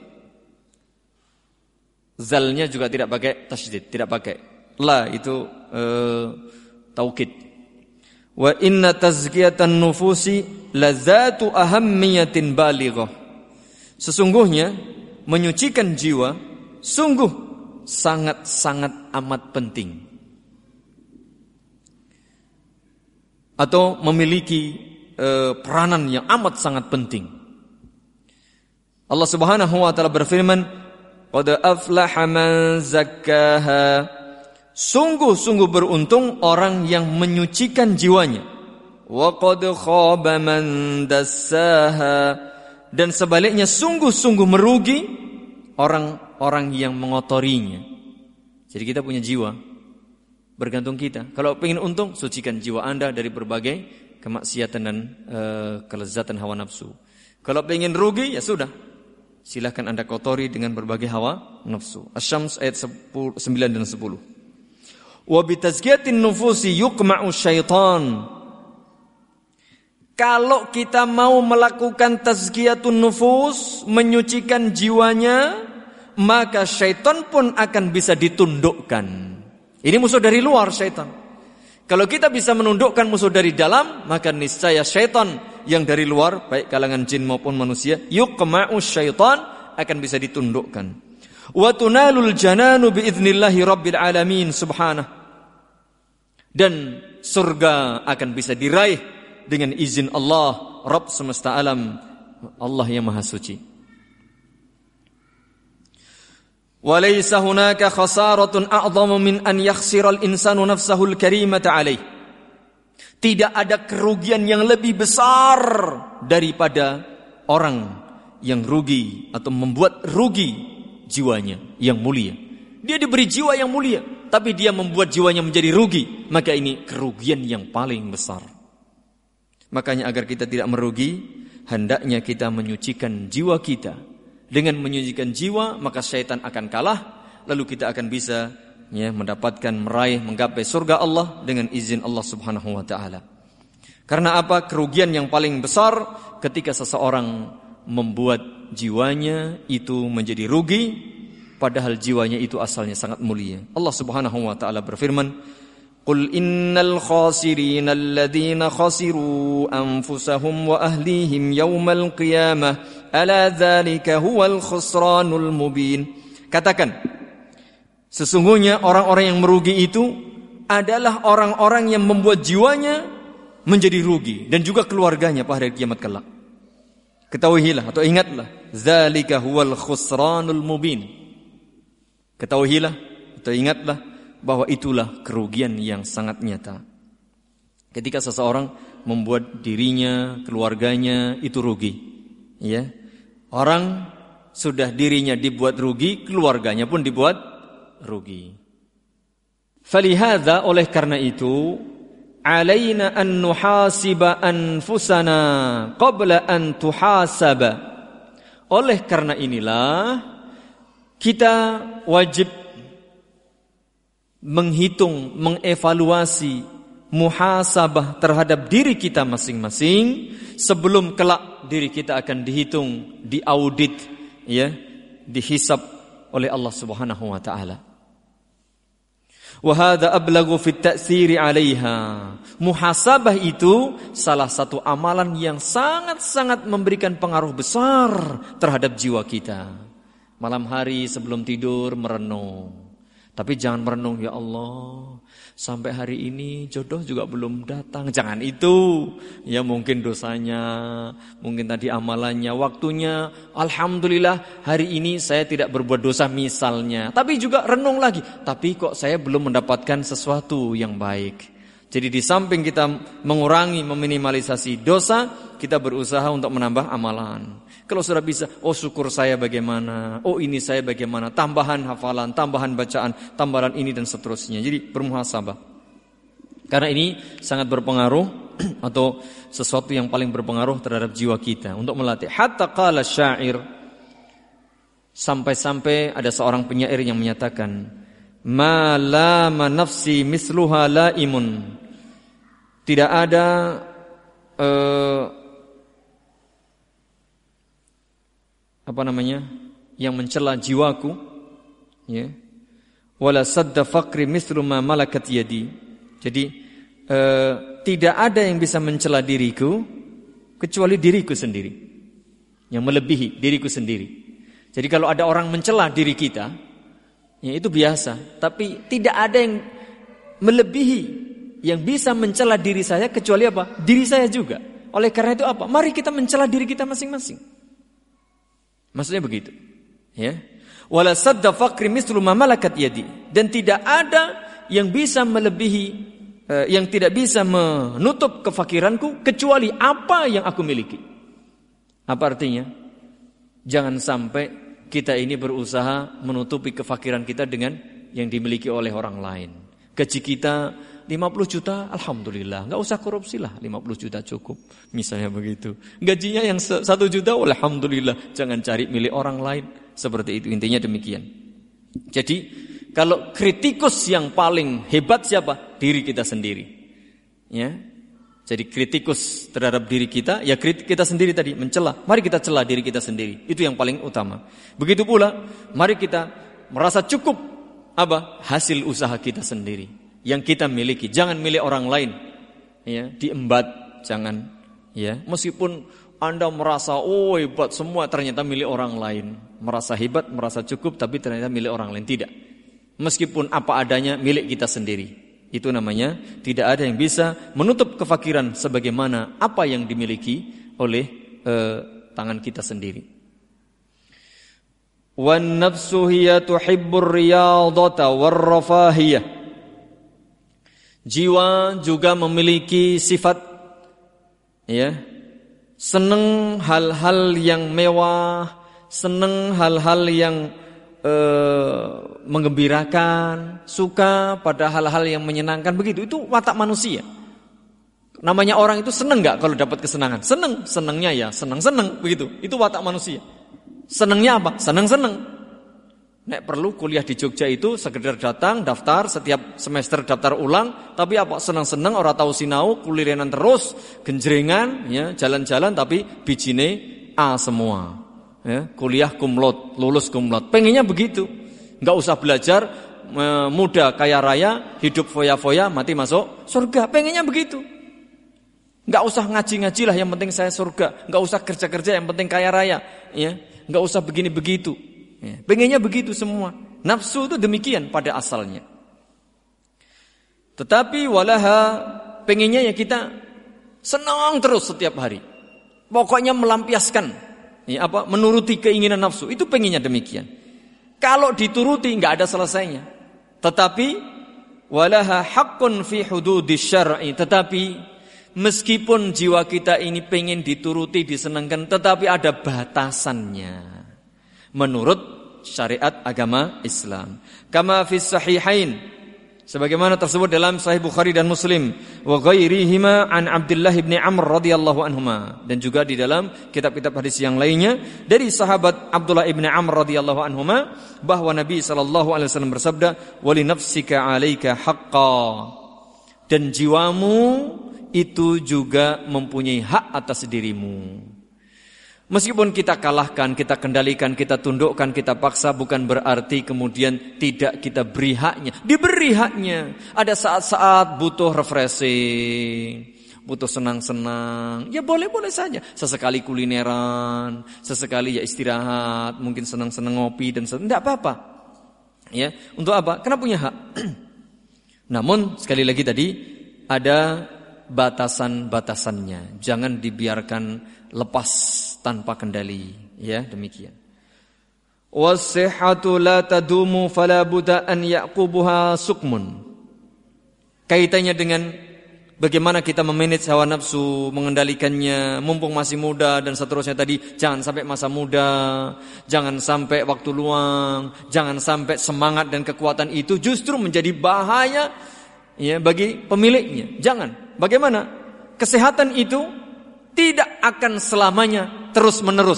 Zalnya juga tidak pakai tasydid, tidak pakai. La itu uh, taukid. Wa inna tazkiyatan nufusi ladzatu ahammiyatin balighah. Sesungguhnya menyucikan jiwa sungguh sangat-sangat amat penting. Atau memiliki uh, peranan yang amat sangat penting. Allah Subhanahu wa taala berfirman, qad aflaha man zakkaha. Sungguh-sungguh beruntung orang yang menyucikan jiwanya. Wa qad khaba man dassaha. Dan sebaliknya sungguh-sungguh merugi orang-orang yang mengotorinya. Jadi kita punya jiwa, bergantung kita. Kalau ingin untung, sucikan jiwa Anda dari berbagai kemaksiatan dan e, kelezatan hawa nafsu. Kalau ingin rugi, ya sudah, silahkan Anda kotori dengan berbagai hawa nafsu. Asy-Syams ayat sembilan dan sepuluh. Wa bi tazkiyatin nufusi yuqma'u syaitan. Kalau kita mau melakukan tazkiyatun nufus, menyucikan jiwanya, maka syaitan pun akan bisa ditundukkan. Ini musuh dari luar, syaitan. Kalau kita bisa menundukkan musuh dari dalam, maka niscaya syaitan yang dari luar, baik kalangan jin maupun manusia, yuqma'u syaitan, akan bisa ditundukkan. Wa tunalul jananu biiznillahi rabbil alamin subhanahu. Dan surga akan bisa diraih dengan izin Allah, Rabb semesta alam, Allah yang maha suci. Wa laysa hunaka khasaratun a'dhamu min an yakhsira al-insanu nafsahu al-karimata alaih. Tidak ada kerugian yang lebih besar daripada orang yang rugi atau membuat rugi jiwanya yang mulia. Dia diberi jiwa yang mulia, tapi dia membuat jiwanya menjadi rugi. Maka ini kerugian yang paling besar. Makanya agar kita tidak merugi, hendaknya kita menyucikan jiwa kita. Dengan menyucikan jiwa, maka syaitan akan kalah. Lalu kita akan bisa ya, mendapatkan, meraih, menggapai surga Allah dengan izin Allah Subhanahu wa ta'ala. Karena apa? Kerugian yang paling besar ketika seseorang membuat jiwanya itu menjadi rugi, padahal jiwanya itu asalnya sangat mulia. Allah Subhanahu wa ta'ala berfirman, Qul innal khasirina alladhina khasiru anfusahum wa ahlihim yawmal qiyamah ala dzalika huwal khusranul mubin. Katakan, sesungguhnya orang-orang yang merugi itu adalah orang-orang yang membuat jiwanya menjadi rugi dan juga keluarganya pada hari kiamat kelak. Ketahuilah atau ingatlah, dzalika huwal khusranul mubin. Ketahuilah atau ingatlah, bahwa itulah kerugian yang sangat nyata. Ketika seseorang membuat dirinya, keluarganya itu rugi, ya. Orang sudah dirinya dibuat rugi, keluarganya pun dibuat rugi. Falihadza, oleh karena itu, alaina an nuhasiba anfusana qabla an tuhasaba. Oleh karena inilah kita wajib menghitung, mengevaluasi, muhasabah terhadap diri kita masing-masing sebelum kelak diri kita akan dihitung, diaudit, ya, dihisab oleh Allah Subhanahu wa taala. Wa hadza ablaghu fit ta'siri 'alaiha. Muhasabah itu salah satu amalan yang sangat-sangat memberikan pengaruh besar terhadap jiwa kita. Malam hari sebelum tidur merenung. Tapi jangan merenung, ya Allah, sampai hari ini jodoh juga belum datang. Jangan itu. Ya mungkin dosanya, mungkin tadi amalannya, waktunya. Alhamdulillah hari ini saya tidak berbuat dosa misalnya. Tapi juga renung lagi. Tapi kok saya belum mendapatkan sesuatu yang baik. Jadi di samping kita mengurangi, meminimalisasi dosa, kita berusaha untuk menambah amalan. Kalau sudah bisa, oh syukur saya bagaimana, oh ini saya bagaimana, tambahan hafalan, tambahan bacaan, tambahan ini dan seterusnya. Jadi bermuhasabah. Karena ini sangat berpengaruh atau sesuatu yang paling berpengaruh terhadap jiwa kita untuk melatih. Hatta qala syair, sampai-sampai ada seorang penyair yang menyatakan, ma lama nafsi misluha laimun. Tidak ada uh, apa namanya yang mencela jiwaku, ya. Wala sadda faqri mislu ma malakat yadi. Jadi uh, tidak ada yang bisa mencela diriku kecuali diriku sendiri, yang melebihi diriku sendiri. Jadi kalau ada orang mencela diri kita, ya itu biasa, tapi tidak ada yang melebihi, yang bisa mencela diri saya kecuali apa? Diri saya juga. Oleh karena itu apa? Mari kita mencela diri kita masing-masing. Maksudnya begitu, ya. Wala sadda faqri mislu ma malakat yadi. Dan tidak ada yang bisa melebihi, eh, yang tidak bisa menutup kefakiranku kecuali apa yang aku miliki. Apa artinya? Jangan sampai kita ini berusaha menutupi kefakiran kita dengan yang dimiliki oleh orang lain. Gaji kita lima puluh juta, alhamdulillah, enggak usah korupsi lah, lima puluh juta cukup. Misalnya begitu. Gajinya yang satu juta, alhamdulillah, jangan cari milik orang lain. Seperti itu, intinya demikian. Jadi, kalau kritikus yang paling hebat siapa? Diri kita sendiri. Ya. Jadi kritikus terhadap diri kita, ya kritik kita sendiri tadi, mencela. Mari kita cela diri kita sendiri. Itu yang paling utama. Begitu pula, mari kita merasa cukup apa? Hasil usaha kita sendiri yang kita miliki, jangan milik orang lain, ya, diembat, jangan, ya. Meskipun Anda merasa oh hebat semua, ternyata milik orang lain, merasa hebat, merasa cukup, tapi ternyata milik orang lain, tidak. Meskipun apa adanya milik kita sendiri, itu namanya tidak ada yang bisa menutup kefakiran sebagaimana apa yang dimiliki oleh eh, tangan kita sendiri. Wan nafsu hiya tuhibbur riyadata war rafahiyah. Jiwa juga memiliki sifat, ya, senang hal-hal yang mewah, senang hal-hal yang uh, menggembirakan, suka pada hal-hal yang menyenangkan. Begitu, itu watak manusia. Namanya orang itu senang nggak kalau dapat kesenangan? Senang, senangnya ya senang-senang, begitu. Itu watak manusia. Senangnya apa? Senang-senang. Nek perlu kuliah di Jogja itu sekedar datang, daftar, setiap semester daftar ulang, tapi apa? Senang-senang, orang tahu sinau, kulirenan terus, genjrengan, ya, jalan-jalan, tapi bijine A semua, ya, kuliah kumlot, lulus kumlot. Pengennya begitu, nggak usah belajar, muda kaya raya, hidup foya-foya, mati masuk surga. Pengennya begitu, nggak usah ngaji-ngaji lah, yang penting saya surga. Nggak usah kerja-kerja, yang penting kaya raya, ya, nggak usah begini begitu. Ya, pengennya begitu semua. Nafsu itu demikian pada asalnya. Tetapi walaha, pengennya ya kita senang terus setiap hari. Pokoknya melampiaskan, ya, apa, menuruti keinginan nafsu. Itu pengennya demikian. Kalau dituruti nggak ada selesainya. Tetapi walaha haqqun fi hududis syar'i, tetapi meskipun jiwa kita ini pengen dituruti, disenangkan, tetapi ada batasannya menurut syariat agama Islam. Kama fis sahihain, sebagaimana tersebut dalam Sahih Bukhari dan Muslim, wa ghairihima an Abdullah bin Amr radhiyallahu anhuma, dan juga di dalam kitab-kitab hadis yang lainnya dari sahabat Abdullah bin Amr radhiyallahu anhuma bahwa Nabi sallallahu alaihi wasallam bersabda, "Wa li nafsika 'alaika haqqan." Dan jiwamu itu juga mempunyai hak atas dirimu. Meskipun kita kalahkan, kita kendalikan, kita tundukkan, kita paksa, bukan berarti kemudian tidak kita beri haknya. Diberi haknya. Ada saat-saat butuh refreshing, butuh senang-senang. Ya boleh-boleh saja. Sesekali kulineran, sesekali ya istirahat, mungkin senang-senang ngopi dan senang. Tidak apa-apa. Ya, untuk apa? Karena punya hak. Namun sekali lagi tadi ada batasan-batasannya. Jangan dibiarkan lepas tanpa kendali, ya, demikian. Was-sihhatu la tadumu fala budda an yaqubuha sukmun. Kaitannya dengan bagaimana kita memanage hawa nafsu, mengendalikannya mumpung masih muda dan seterusnya tadi. Jangan sampai masa muda, jangan sampai waktu luang, jangan sampai semangat dan kekuatan itu justru menjadi bahaya, ya, bagi pemiliknya. Jangan. Bagaimana? Kesehatan itu tidak akan selamanya terus-menerus.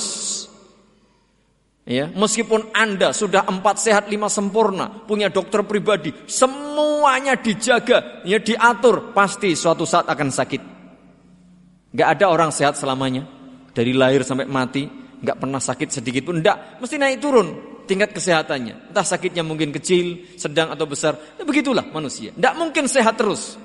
Ya, meskipun Anda sudah empat sehat lima sempurna, punya dokter pribadi, semuanya dijaga, ya, diatur, pasti suatu saat akan sakit. Gak ada orang sehat selamanya, dari lahir sampai mati, gak pernah sakit sedikit pun. Enggak, mesti naik turun tingkat kesehatannya. Entah sakitnya mungkin kecil, sedang atau besar. Ya, begitulah manusia. Enggak mungkin sehat terus.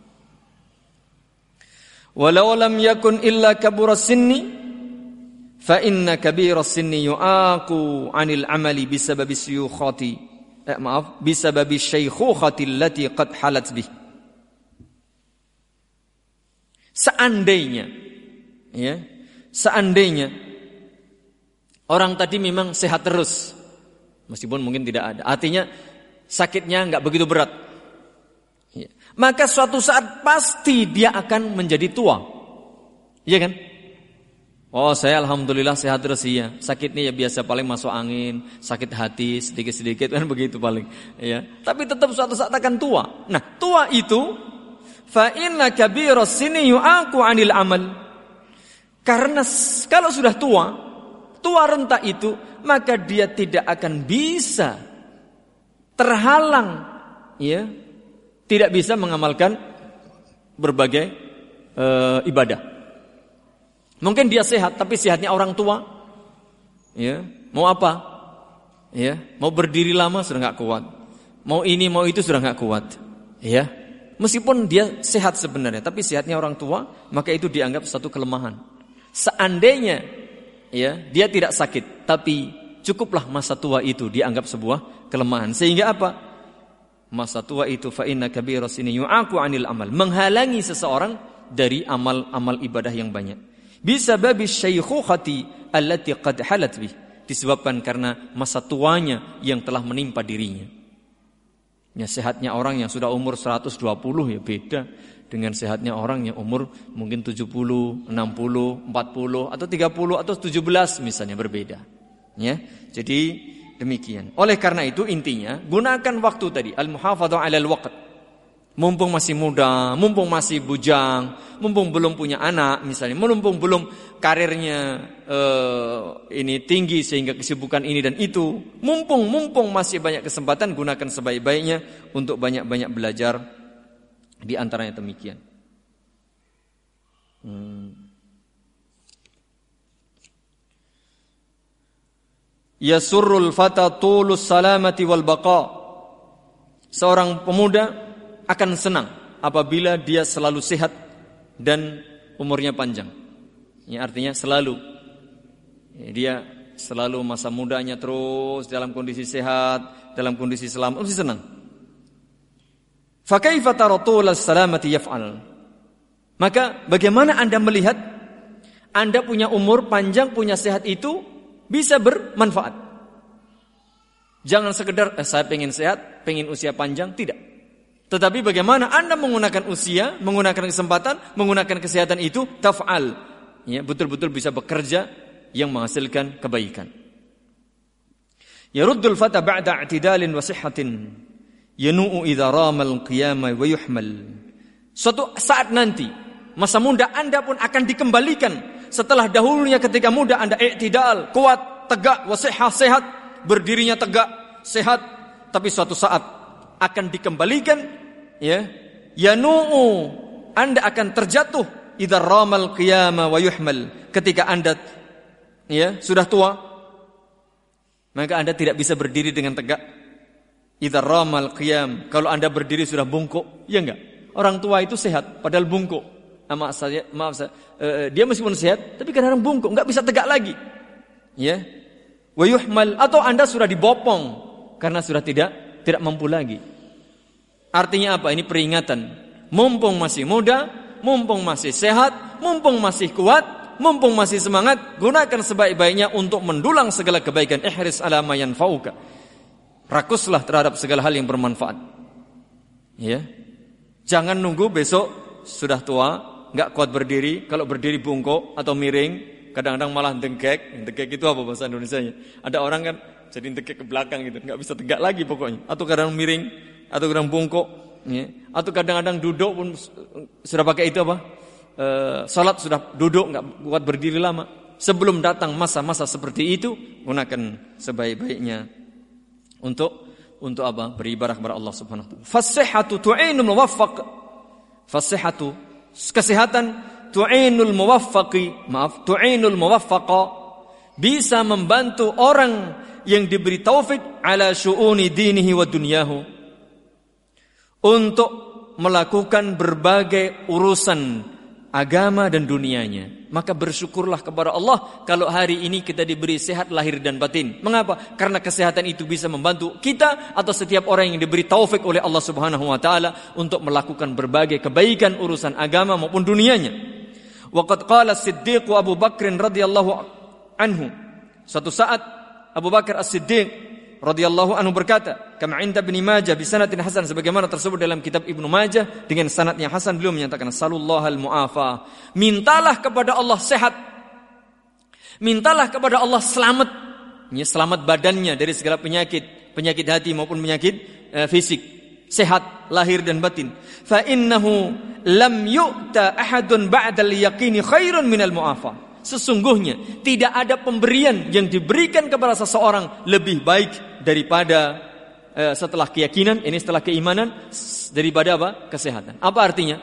Walau lam yakun illa kabura sinni fa inna kabira sinni yu'aqu 'anil 'amali bisababi syuyukhati eh, maaf bisababi syaykhukhati allati qad halat bih. Seandainya, ya, seandainya orang tadi memang sehat terus, meskipun mungkin tidak ada, artinya sakitnya enggak begitu berat, ya, maka suatu saat pasti dia akan menjadi tua. Iya kan? Oh, saya alhamdulillah sehat terus, iya. Sakitnya ya biasa, paling masuk angin, sakit hati sedikit-sedikit kan begitu paling, ya. Tapi tetap suatu saat akan tua. Nah, tua itu fa inna kabiras sinni yu'aqu 'anil amal. Karena kalau sudah tua, tua renta itu, maka dia tidak akan bisa terhalang, ya, tidak bisa mengamalkan berbagai e, ibadah. Mungkin dia sehat, tapi sehatnya orang tua, ya, mau apa? Ya, mau berdiri lama sudah nggak kuat, mau ini mau itu sudah nggak kuat, ya. Meskipun dia sehat sebenarnya, tapi sehatnya orang tua, maka itu dianggap satu kelemahan. Seandainya, ya, dia tidak sakit, tapi cukuplah masa tua itu dianggap sebuah kelemahan. Sehingga apa? Masa tua itu fa inna kabiras ini yu'aqu 'anil amal, menghalangi seseorang dari amal-amal ibadah yang banyak. Bisa babi syaykhukhati allati qad halat bih, disebabkan karena masa tuanya yang telah menimpa dirinya. Ya, sehatnya orang yang sudah umur seratus dua puluh ya beda dengan sehatnya orang yang umur mungkin tujuh puluh, enam puluh, empat puluh atau tiga puluh atau tujuh belas misalnya, berbeda. Ya. Jadi demikian. Oleh karena itu intinya gunakan waktu tadi, al-muhafadzah 'alal waqt. Mumpung masih muda, mumpung masih bujang, mumpung belum punya anak misalnya, mumpung belum karirnya uh, ini tinggi sehingga kesibukan ini dan itu, mumpung mumpung masih banyak kesempatan, gunakan sebaik-baiknya untuk banyak-banyak belajar, di antaranya demikian. Hmm. Yasurrul fata tulus salamati wal baqa. Seorang pemuda akan senang apabila dia selalu sehat dan umurnya panjang. Ya, artinya selalu, ya, dia selalu masa mudanya terus dalam kondisi sehat, dalam kondisi selamat, mesti senang. Fa kaifa tara tulus salamati yaf'al? Maka bagaimana Anda melihat Anda punya umur panjang, punya sehat itu bisa bermanfaat. Jangan sekedar eh, saya pengen sehat, pengen usia panjang, tidak. Tetapi bagaimana Anda menggunakan usia, menggunakan kesempatan, menggunakan kesehatan itu taf'al. Ya, betul-betul bisa bekerja yang menghasilkan kebaikan. Yaruddul fata ba'da i'tidalin wa sihhatin yanu'u idza ramal qiyama wa yuhmal. Suatu saat nanti masa muda Anda pun akan dikembalikan setelah dahulunya ketika muda Anda i'tidal, kuat, tegak, wasihah, sehat, berdirinya tegak, sehat, tapi suatu saat akan dikembalikan, ya, yanu'u, Anda akan terjatuh idza ramal qiyama wa yuhmal, ketika Anda, ya, sudah tua, maka Anda tidak bisa berdiri dengan tegak. Idza ramal qiyam, kalau Anda berdiri sudah bungkuk, ya enggak? Orang tua itu sehat padahal bungkuk. Nah, maaf saya, maaf saya, uh, dia meskipun sehat tapi kadang-kadang bungkuk, enggak bisa tegak lagi. Ya. Wa yuhmal, atau Anda sudah dibopong karena sudah tidak tidak mampu lagi. Artinya apa? Ini peringatan. Mumpung masih muda, mumpung masih sehat, mumpung masih kuat, mumpung masih semangat, gunakan sebaik-baiknya untuk mendulang segala kebaikan. Ihris ala ma yanfa'uka. Rakuslah terhadap segala hal yang bermanfaat. Ya. Jangan nunggu besok sudah tua, enggak kuat berdiri, kalau berdiri bungkuk atau miring, kadang-kadang malah dengkek. Dengkek itu apa bahasa Indonesianya? Ada orang kan jadi dengkek ke belakang gitu, enggak bisa tegak lagi pokoknya. Atau kadang miring, atau kadang bungkuk, ya. Atau kadang-kadang duduk pun sudah pakai itu apa? E, salat sudah duduk, enggak kuat berdiri lama. Sebelum datang masa-masa seperti itu, gunakan sebaik-baiknya untuk untuk apa? Beribadah kepada Allah Subhanahu wa taala. Fasihhatu tu'inul muwaffaq. Fasihhatu, kesehatan, tu'inul muwaffaqi, maaf, tu'inul muwaffaqa, bisa membantu orang yang diberi taufik ala syu'uni dinihi wa dunyahu, untuk melakukan berbagai urusan agama dan dunianya. Maka bersyukurlah kepada Allah kalau hari ini kita diberi sehat lahir dan batin. Mengapa? Karena kesehatan itu bisa membantu kita atau setiap orang yang diberi taufik oleh Allah Subhanahu wa taala untuk melakukan berbagai kebaikan urusan agama maupun dunianya. Waqad qala As-Siddiq Abu Bakr radhiyallahu anhu. Suatu saat Abu Bakar As-Siddiq radhiyallahu anhu berkata, kama 'inda Ibnu Majah bi sanadin hasan, sebagaimana tersebut dalam kitab Ibnu Majah dengan sanad yang hasan, beliau menyatakan salullahal mu'afa, mintalah kepada Allah sehat, mintalah kepada Allah selamat, ya, selamat badannya dari segala penyakit, penyakit hati maupun penyakit uh, fisik, sehat lahir dan batin. Fa innahu lam yu'ta ahadun ba'dal yaqini khairun minal mu'afa. Sesungguhnya tidak ada pemberian yang diberikan kepada seseorang lebih baik daripada eh, setelah keyakinan, ini setelah keimanan, daripada apa? Kesehatan. Apa artinya?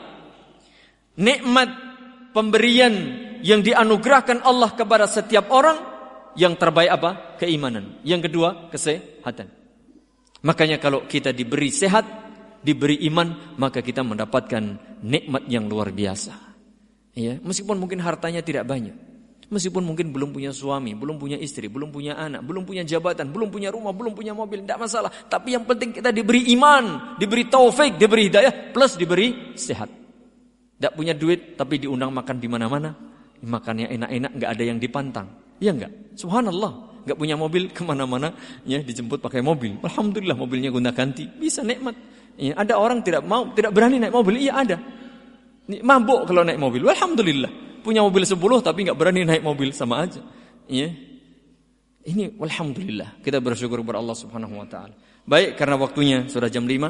Nikmat pemberian yang dianugerahkan Allah kepada setiap orang, yang terbaik apa? Keimanan. Yang kedua, kesehatan. Makanya kalau kita diberi sehat, diberi iman, maka kita mendapatkan nikmat yang luar biasa. Ya, meskipun mungkin hartanya tidak banyak. Meskipun mungkin belum punya suami, belum punya istri, belum punya anak, belum punya jabatan, belum punya rumah, belum punya mobil, tidak masalah. Tapi yang penting kita diberi iman, diberi taufik, diberi hidayah, plus diberi sehat. Tidak punya duit, tapi diundang makan di mana-mana, makannya enak-enak, nggak ada yang dipantang, ya nggak? Subhanallah, nggak punya mobil kemana-mana, ya dijemput pakai mobil. Alhamdulillah mobilnya gonta ganti, bisa nikmat. Ya, ada orang tidak mau, tidak berani naik mobil, iya ada. Mabuk kalau naik mobil, alhamdulillah. Punya mobil sepuluh tapi enggak berani naik mobil, sama aja. Ya. Ini alhamdulillah, kita bersyukur kepada Allah Subhanahu wa taala. Baik, karena waktunya sudah jam lima.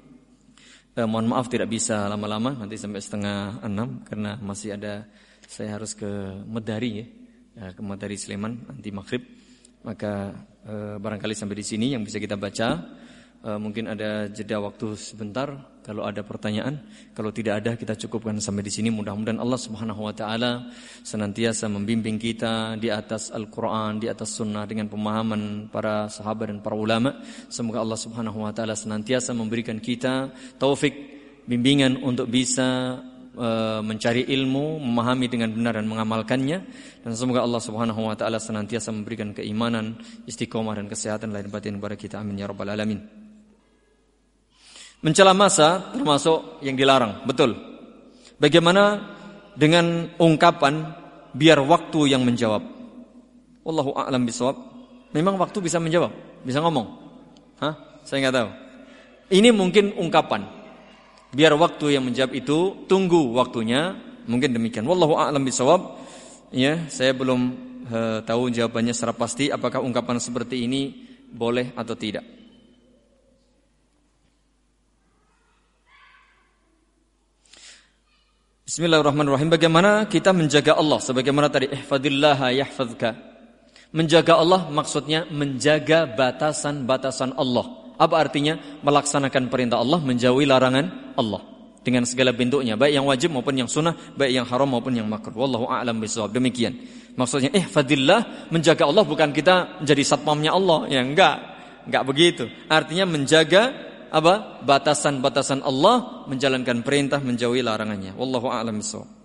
Eh, mohon maaf tidak bisa lama-lama, nanti sampai setengah enam karena masih ada, saya harus ke Medari ya. Ya, ke Medari Sleman nanti maghrib. Maka eh, barangkali sampai di sini yang bisa kita baca. Uh, mungkin ada jeda waktu sebentar kalau ada pertanyaan. Kalau tidak ada, kita cukupkan sampai di sini. Mudah-mudahan Allah Subhanahu wa taala senantiasa membimbing kita di atas Al-Qur'an, di atas sunnah dengan pemahaman para sahabat dan para ulama. Semoga Allah Subhanahu wa taala senantiasa memberikan kita taufik, bimbingan untuk bisa uh, mencari ilmu, memahami dengan benar dan mengamalkannya. Dan semoga Allah Subhanahu wa taala senantiasa memberikan keimanan, istiqomah dan kesehatan lahir batin kepada kita. Amin ya rabbal alamin. Mencela masa termasuk yang dilarang, betul. Bagaimana dengan ungkapan biar waktu yang menjawab? Wallahu a'lam bishawab. Memang waktu bisa menjawab, bisa ngomong. Hah? Saya enggak tahu. Ini mungkin ungkapan. Biar waktu yang menjawab itu, tunggu waktunya. Mungkin demikian. Wallahu a'lam bishawab. Ya, saya belum uh, tahu jawabannya secara pasti apakah ungkapan seperti ini boleh atau tidak. Bismillahirrahmanirrahim. Bagaimana kita menjaga Allah? Sebagaimana tadi, ihfadillaha yahfazka. Menjaga Allah maksudnya menjaga batasan-batasan Allah. Apa artinya? Melaksanakan perintah Allah, menjauhi larangan Allah dengan segala bentuknya, baik yang wajib maupun yang sunnah, baik yang haram maupun yang makruh. Wallahu a'lam bishawab. Demikian. Maksudnya ihfadillah, menjaga Allah bukan kita menjadi satpamnya Allah. Ya enggak. Enggak begitu. Artinya menjaga apa? Batasan-batasan Allah, menjalankan perintah, menjauhi larangannya. Wallahu a'lam bishawab.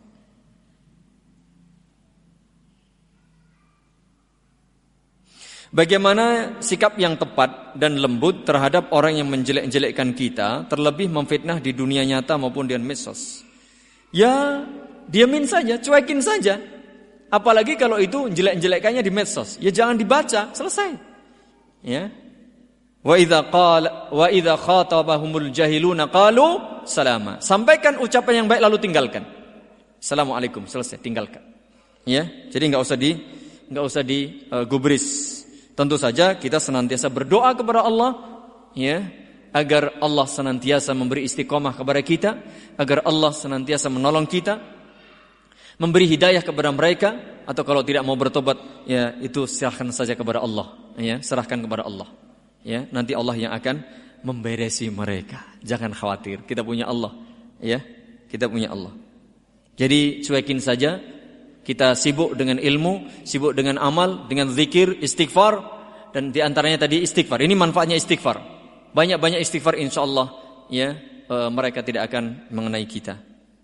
Bagaimana sikap yang tepat dan lembut terhadap orang yang menjelek-jelekkan kita, terlebih memfitnah di dunia nyata maupun di medsos? Ya, diamin saja, cuekin saja. Apalagi kalau itu jelek-jelekannya di medsos, ya jangan dibaca, selesai. Ya. Wa idza qala wa idza khatabahumul jahiluna qalu salama. Sampaikan ucapan yang baik lalu tinggalkan. Assalamualaikum, selesai, tinggalkan. Ya, jadi enggak usah di enggak usah di uh, gubris. Tentu saja kita senantiasa berdoa kepada Allah, ya, agar Allah senantiasa memberi istiqomah kepada kita, agar Allah senantiasa menolong kita, memberi hidayah kepada mereka, atau kalau tidak mau bertobat, ya itu serahkan saja kepada Allah, ya, serahkan kepada Allah, ya, nanti Allah yang akan memberesi mereka. Jangan khawatir, kita punya Allah, ya, kita punya Allah. Jadi cuekin saja. Kita sibuk dengan ilmu, sibuk dengan amal, dengan zikir, istighfar, dan diantaranya tadi istighfar. Ini manfaatnya istighfar. Banyak-banyak istighfar, insyaallah, ya, e, mereka tidak akan mengenai kita.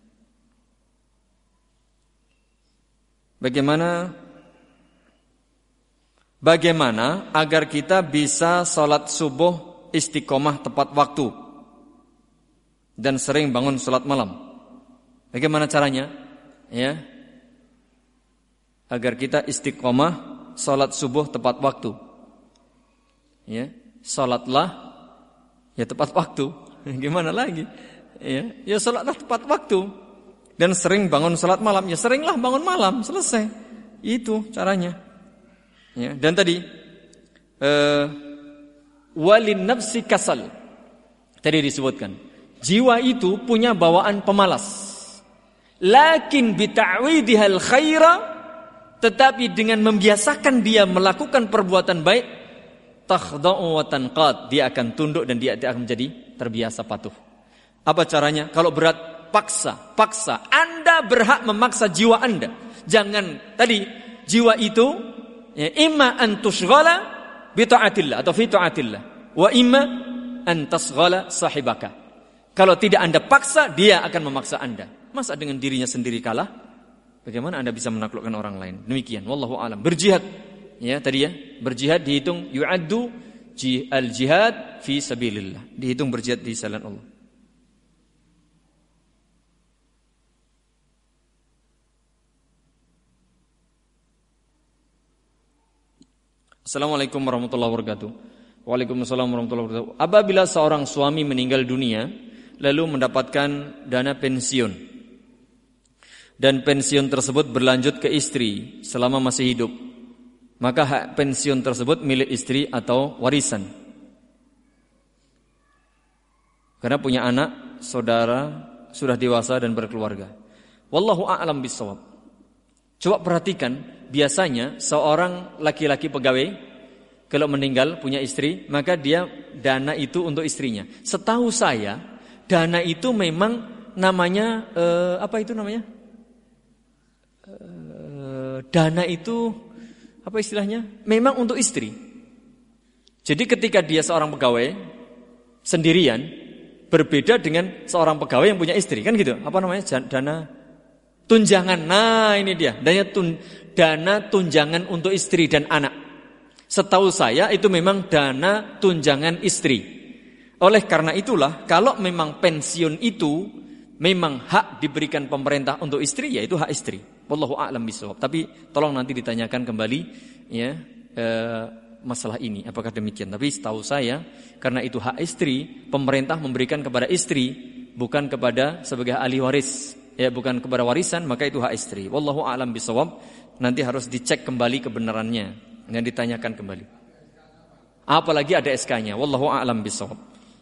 Bagaimana Bagaimana agar kita bisa sholat subuh istiqomah tepat waktu dan sering bangun sholat malam? Bagaimana caranya? Ya. Agar kita istiqomah salat subuh tepat waktu. Ya, salatlah ya tepat waktu. Gimana lagi? Ya, ya salatlah tepat waktu dan sering bangun salat malam. Ya seringlah bangun malam, selesai. Itu caranya. Ya, dan tadi eh walin nafsi kasal. Tadi disebutkan, jiwa itu punya bawaan pemalas. Lakin bita'widihal khaira, tetapi dengan membiasakan dia melakukan perbuatan baik, takhda'u wa tanqad, dia akan tunduk dan dia akan menjadi terbiasa patuh. Apa caranya? Kalau berat, paksa, paksa. Anda berhak memaksa jiwa Anda. Jangan tadi jiwa itu ya, imma an tushghala bi ta'atillah atau fi ta'atillah, wa imma an tasghala sahibaka. Kalau tidak Anda paksa, dia akan memaksa Anda. Masa dengan dirinya sendiri kalah? Bagaimana Anda bisa menaklukkan orang lain? Demikian, wallahu alam. Berjihad, ya tadi ya, berjihad dihitung yu'addu al-jihad fi sabilillah. Dihitung berjihad di jalan Allah. Assalamualaikum warahmatullahi wabarakatuh. Waalaikumsalam warahmatullahi wabarakatuh. Apabila seorang suami meninggal dunia lalu mendapatkan dana pensiun, dan pensiun tersebut berlanjut ke istri selama masih hidup, maka hak pensiun tersebut milik istri atau warisan. Karena punya anak, saudara, sudah dewasa dan berkeluarga. Wallahu a'lam bishawab. Coba perhatikan, biasanya seorang laki-laki pegawai kalau meninggal punya istri, maka dia dana itu untuk istrinya. Setahu saya, dana itu memang namanya eh, apa itu namanya? Dana itu apa istilahnya? Memang untuk istri. Jadi ketika dia seorang pegawai sendirian, berbeda dengan seorang pegawai yang punya istri, kan gitu. Apa namanya? Dana tunjangan. Nah, ini dia. Dana tun, dana tunjangan untuk istri dan anak. Setahu saya itu memang dana tunjangan istri. Oleh karena itulah, kalau memang pensiun itu memang hak diberikan pemerintah untuk istri, ya itu hak istri. Wallahu a'lam bishawab. Tapi tolong nanti ditanyakan kembali ya e, masalah ini apakah demikian. Tapi setahu saya karena itu hak istri, pemerintah memberikan kepada istri bukan kepada sebagai ahli waris, ya bukan kepada warisan, maka itu hak istri. Wallahu a'lam bishawab. Nanti harus dicek kembali kebenarannya dan ditanyakan kembali. Apalagi ada S K-nya. Wallahu a'lam bishawab.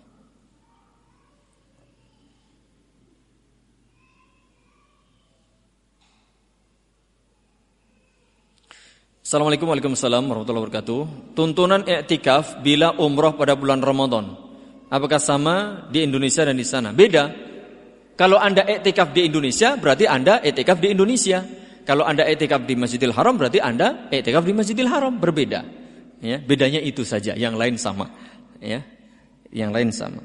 Assalamualaikum warahmatullahi wabarakatuh. Tuntunan i'tikaf bila umroh pada bulan Ramadan, apakah sama di Indonesia dan di sana? Beda. Kalau Anda i'tikaf di Indonesia, berarti Anda i'tikaf di Indonesia. Kalau Anda i'tikaf di Masjidil Haram, berarti Anda i'tikaf di Masjidil Haram. Berbeda. Ya, bedanya itu saja. Yang lain sama. Ya, yang lain sama.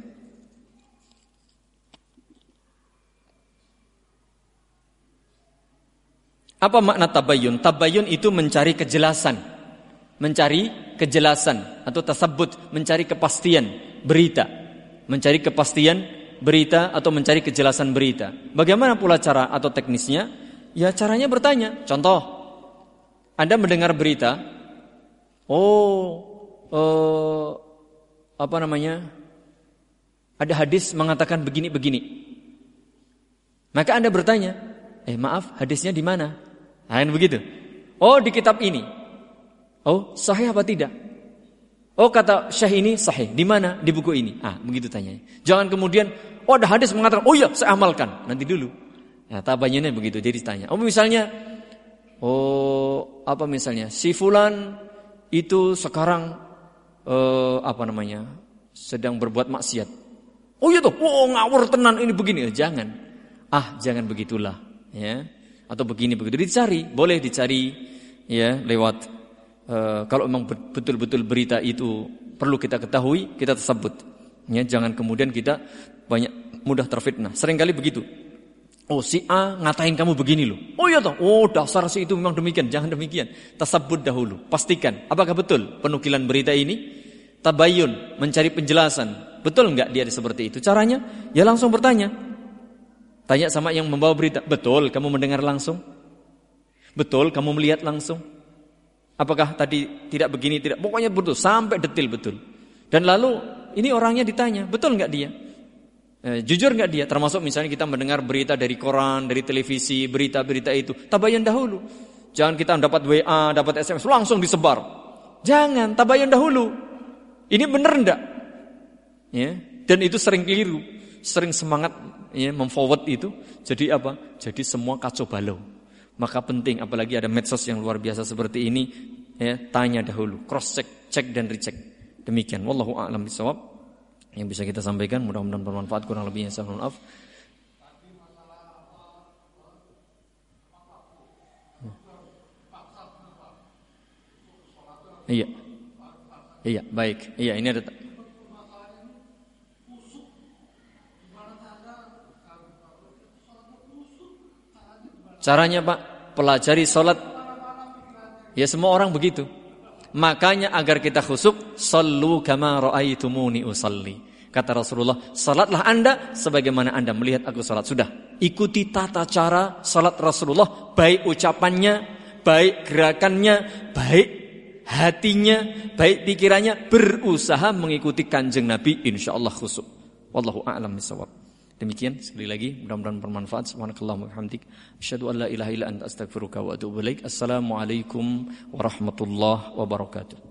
Apa makna tabayyun? Tabayyun itu mencari kejelasan. Mencari kejelasan atau tasabbut, mencari kepastian berita. Mencari kepastian berita atau mencari kejelasan berita. Bagaimana pula cara atau teknisnya? Ya caranya bertanya. Contoh, Anda mendengar berita, oh, uh, apa namanya? Ada hadis mengatakan begini-begini. Maka Anda bertanya, eh maaf, hadisnya di mana? Nah, begitu. Oh, di kitab ini. Oh, sahih apa tidak? Oh, kata Syekh ini sahih. Di mana? Di buku ini. Ah, begitu tanya. Jangan kemudian, oh ada hadis mengatakan, oh iya, saya amalkan. Nanti dulu. Nah, tabayunnya begitu. Jadi ditanya. Oh, misalnya, oh apa misalnya? Si fulan itu sekarang eh, apa namanya? Sedang berbuat maksiat. Oh iya toh. Oh, ngawur tenan ini begini. Jangan. Ah, jangan begitulah. Ya. Atau begini begitu dicari, boleh dicari ya lewat uh, kalau memang betul-betul berita itu perlu kita ketahui, kita tersebut. Ya, jangan kemudian kita banyak mudah terfitnah. Seringkali begitu. Oh, si A ngatain kamu begini loh. Oh iya toh. Oh, dasar si itu memang demikian. Jangan demikian. Tersebut dahulu. Pastikan apakah betul penukilan berita ini. Tabayyun, mencari penjelasan. Betul enggak dia seperti itu? Caranya ya langsung bertanya. Tanya sama yang membawa berita, betul kamu mendengar langsung? Betul kamu melihat langsung? Apakah tadi tidak begini, tidak? Pokoknya betul, sampai detail betul. Dan lalu ini orangnya ditanya, betul enggak dia? Eh, jujur enggak dia? Termasuk misalnya kita mendengar berita dari koran, dari televisi, berita-berita itu. Tabayun dahulu. Jangan kita dapat W A, dapat S M S, langsung disebar. Jangan, tabayun dahulu. Ini benar enggak? Ya, dan itu sering keliru. Sering semangat ya, memforward itu jadi apa? Jadi semua kacau balau. Maka penting apalagi ada medsos yang luar biasa seperti ini ya, tanya dahulu, cross check, cek dan recheck. Demikian wallahu a'lam bishawab yang bisa kita sampaikan, mudah-mudahan bermanfaat, kurang lebihnya saya mohon maaf. Iya. Iya, baik. Iya, ini ada caranya Pak, pelajari sholat. Ya semua orang begitu. Makanya agar kita khusyuk, sallu kama ra'aitumuni usalli. Kata Rasulullah, salatlah Anda sebagaimana Anda melihat aku salat. Sudah, ikuti tata cara salat Rasulullah, baik ucapannya, baik gerakannya, baik hatinya, baik pikirannya, berusaha mengikuti kanjeng Nabi, insyaallah khusyuk. Wallahu a'lam bishawab. Demikian sekali lagi mudah-mudahan bermanfaat. Subhanakallahumma wa bihamdik asyhadu an la ilaha illa anta astaghfiruka wa atubu ilaik. Assalamualaikum warahmatullahi wabarakatuh.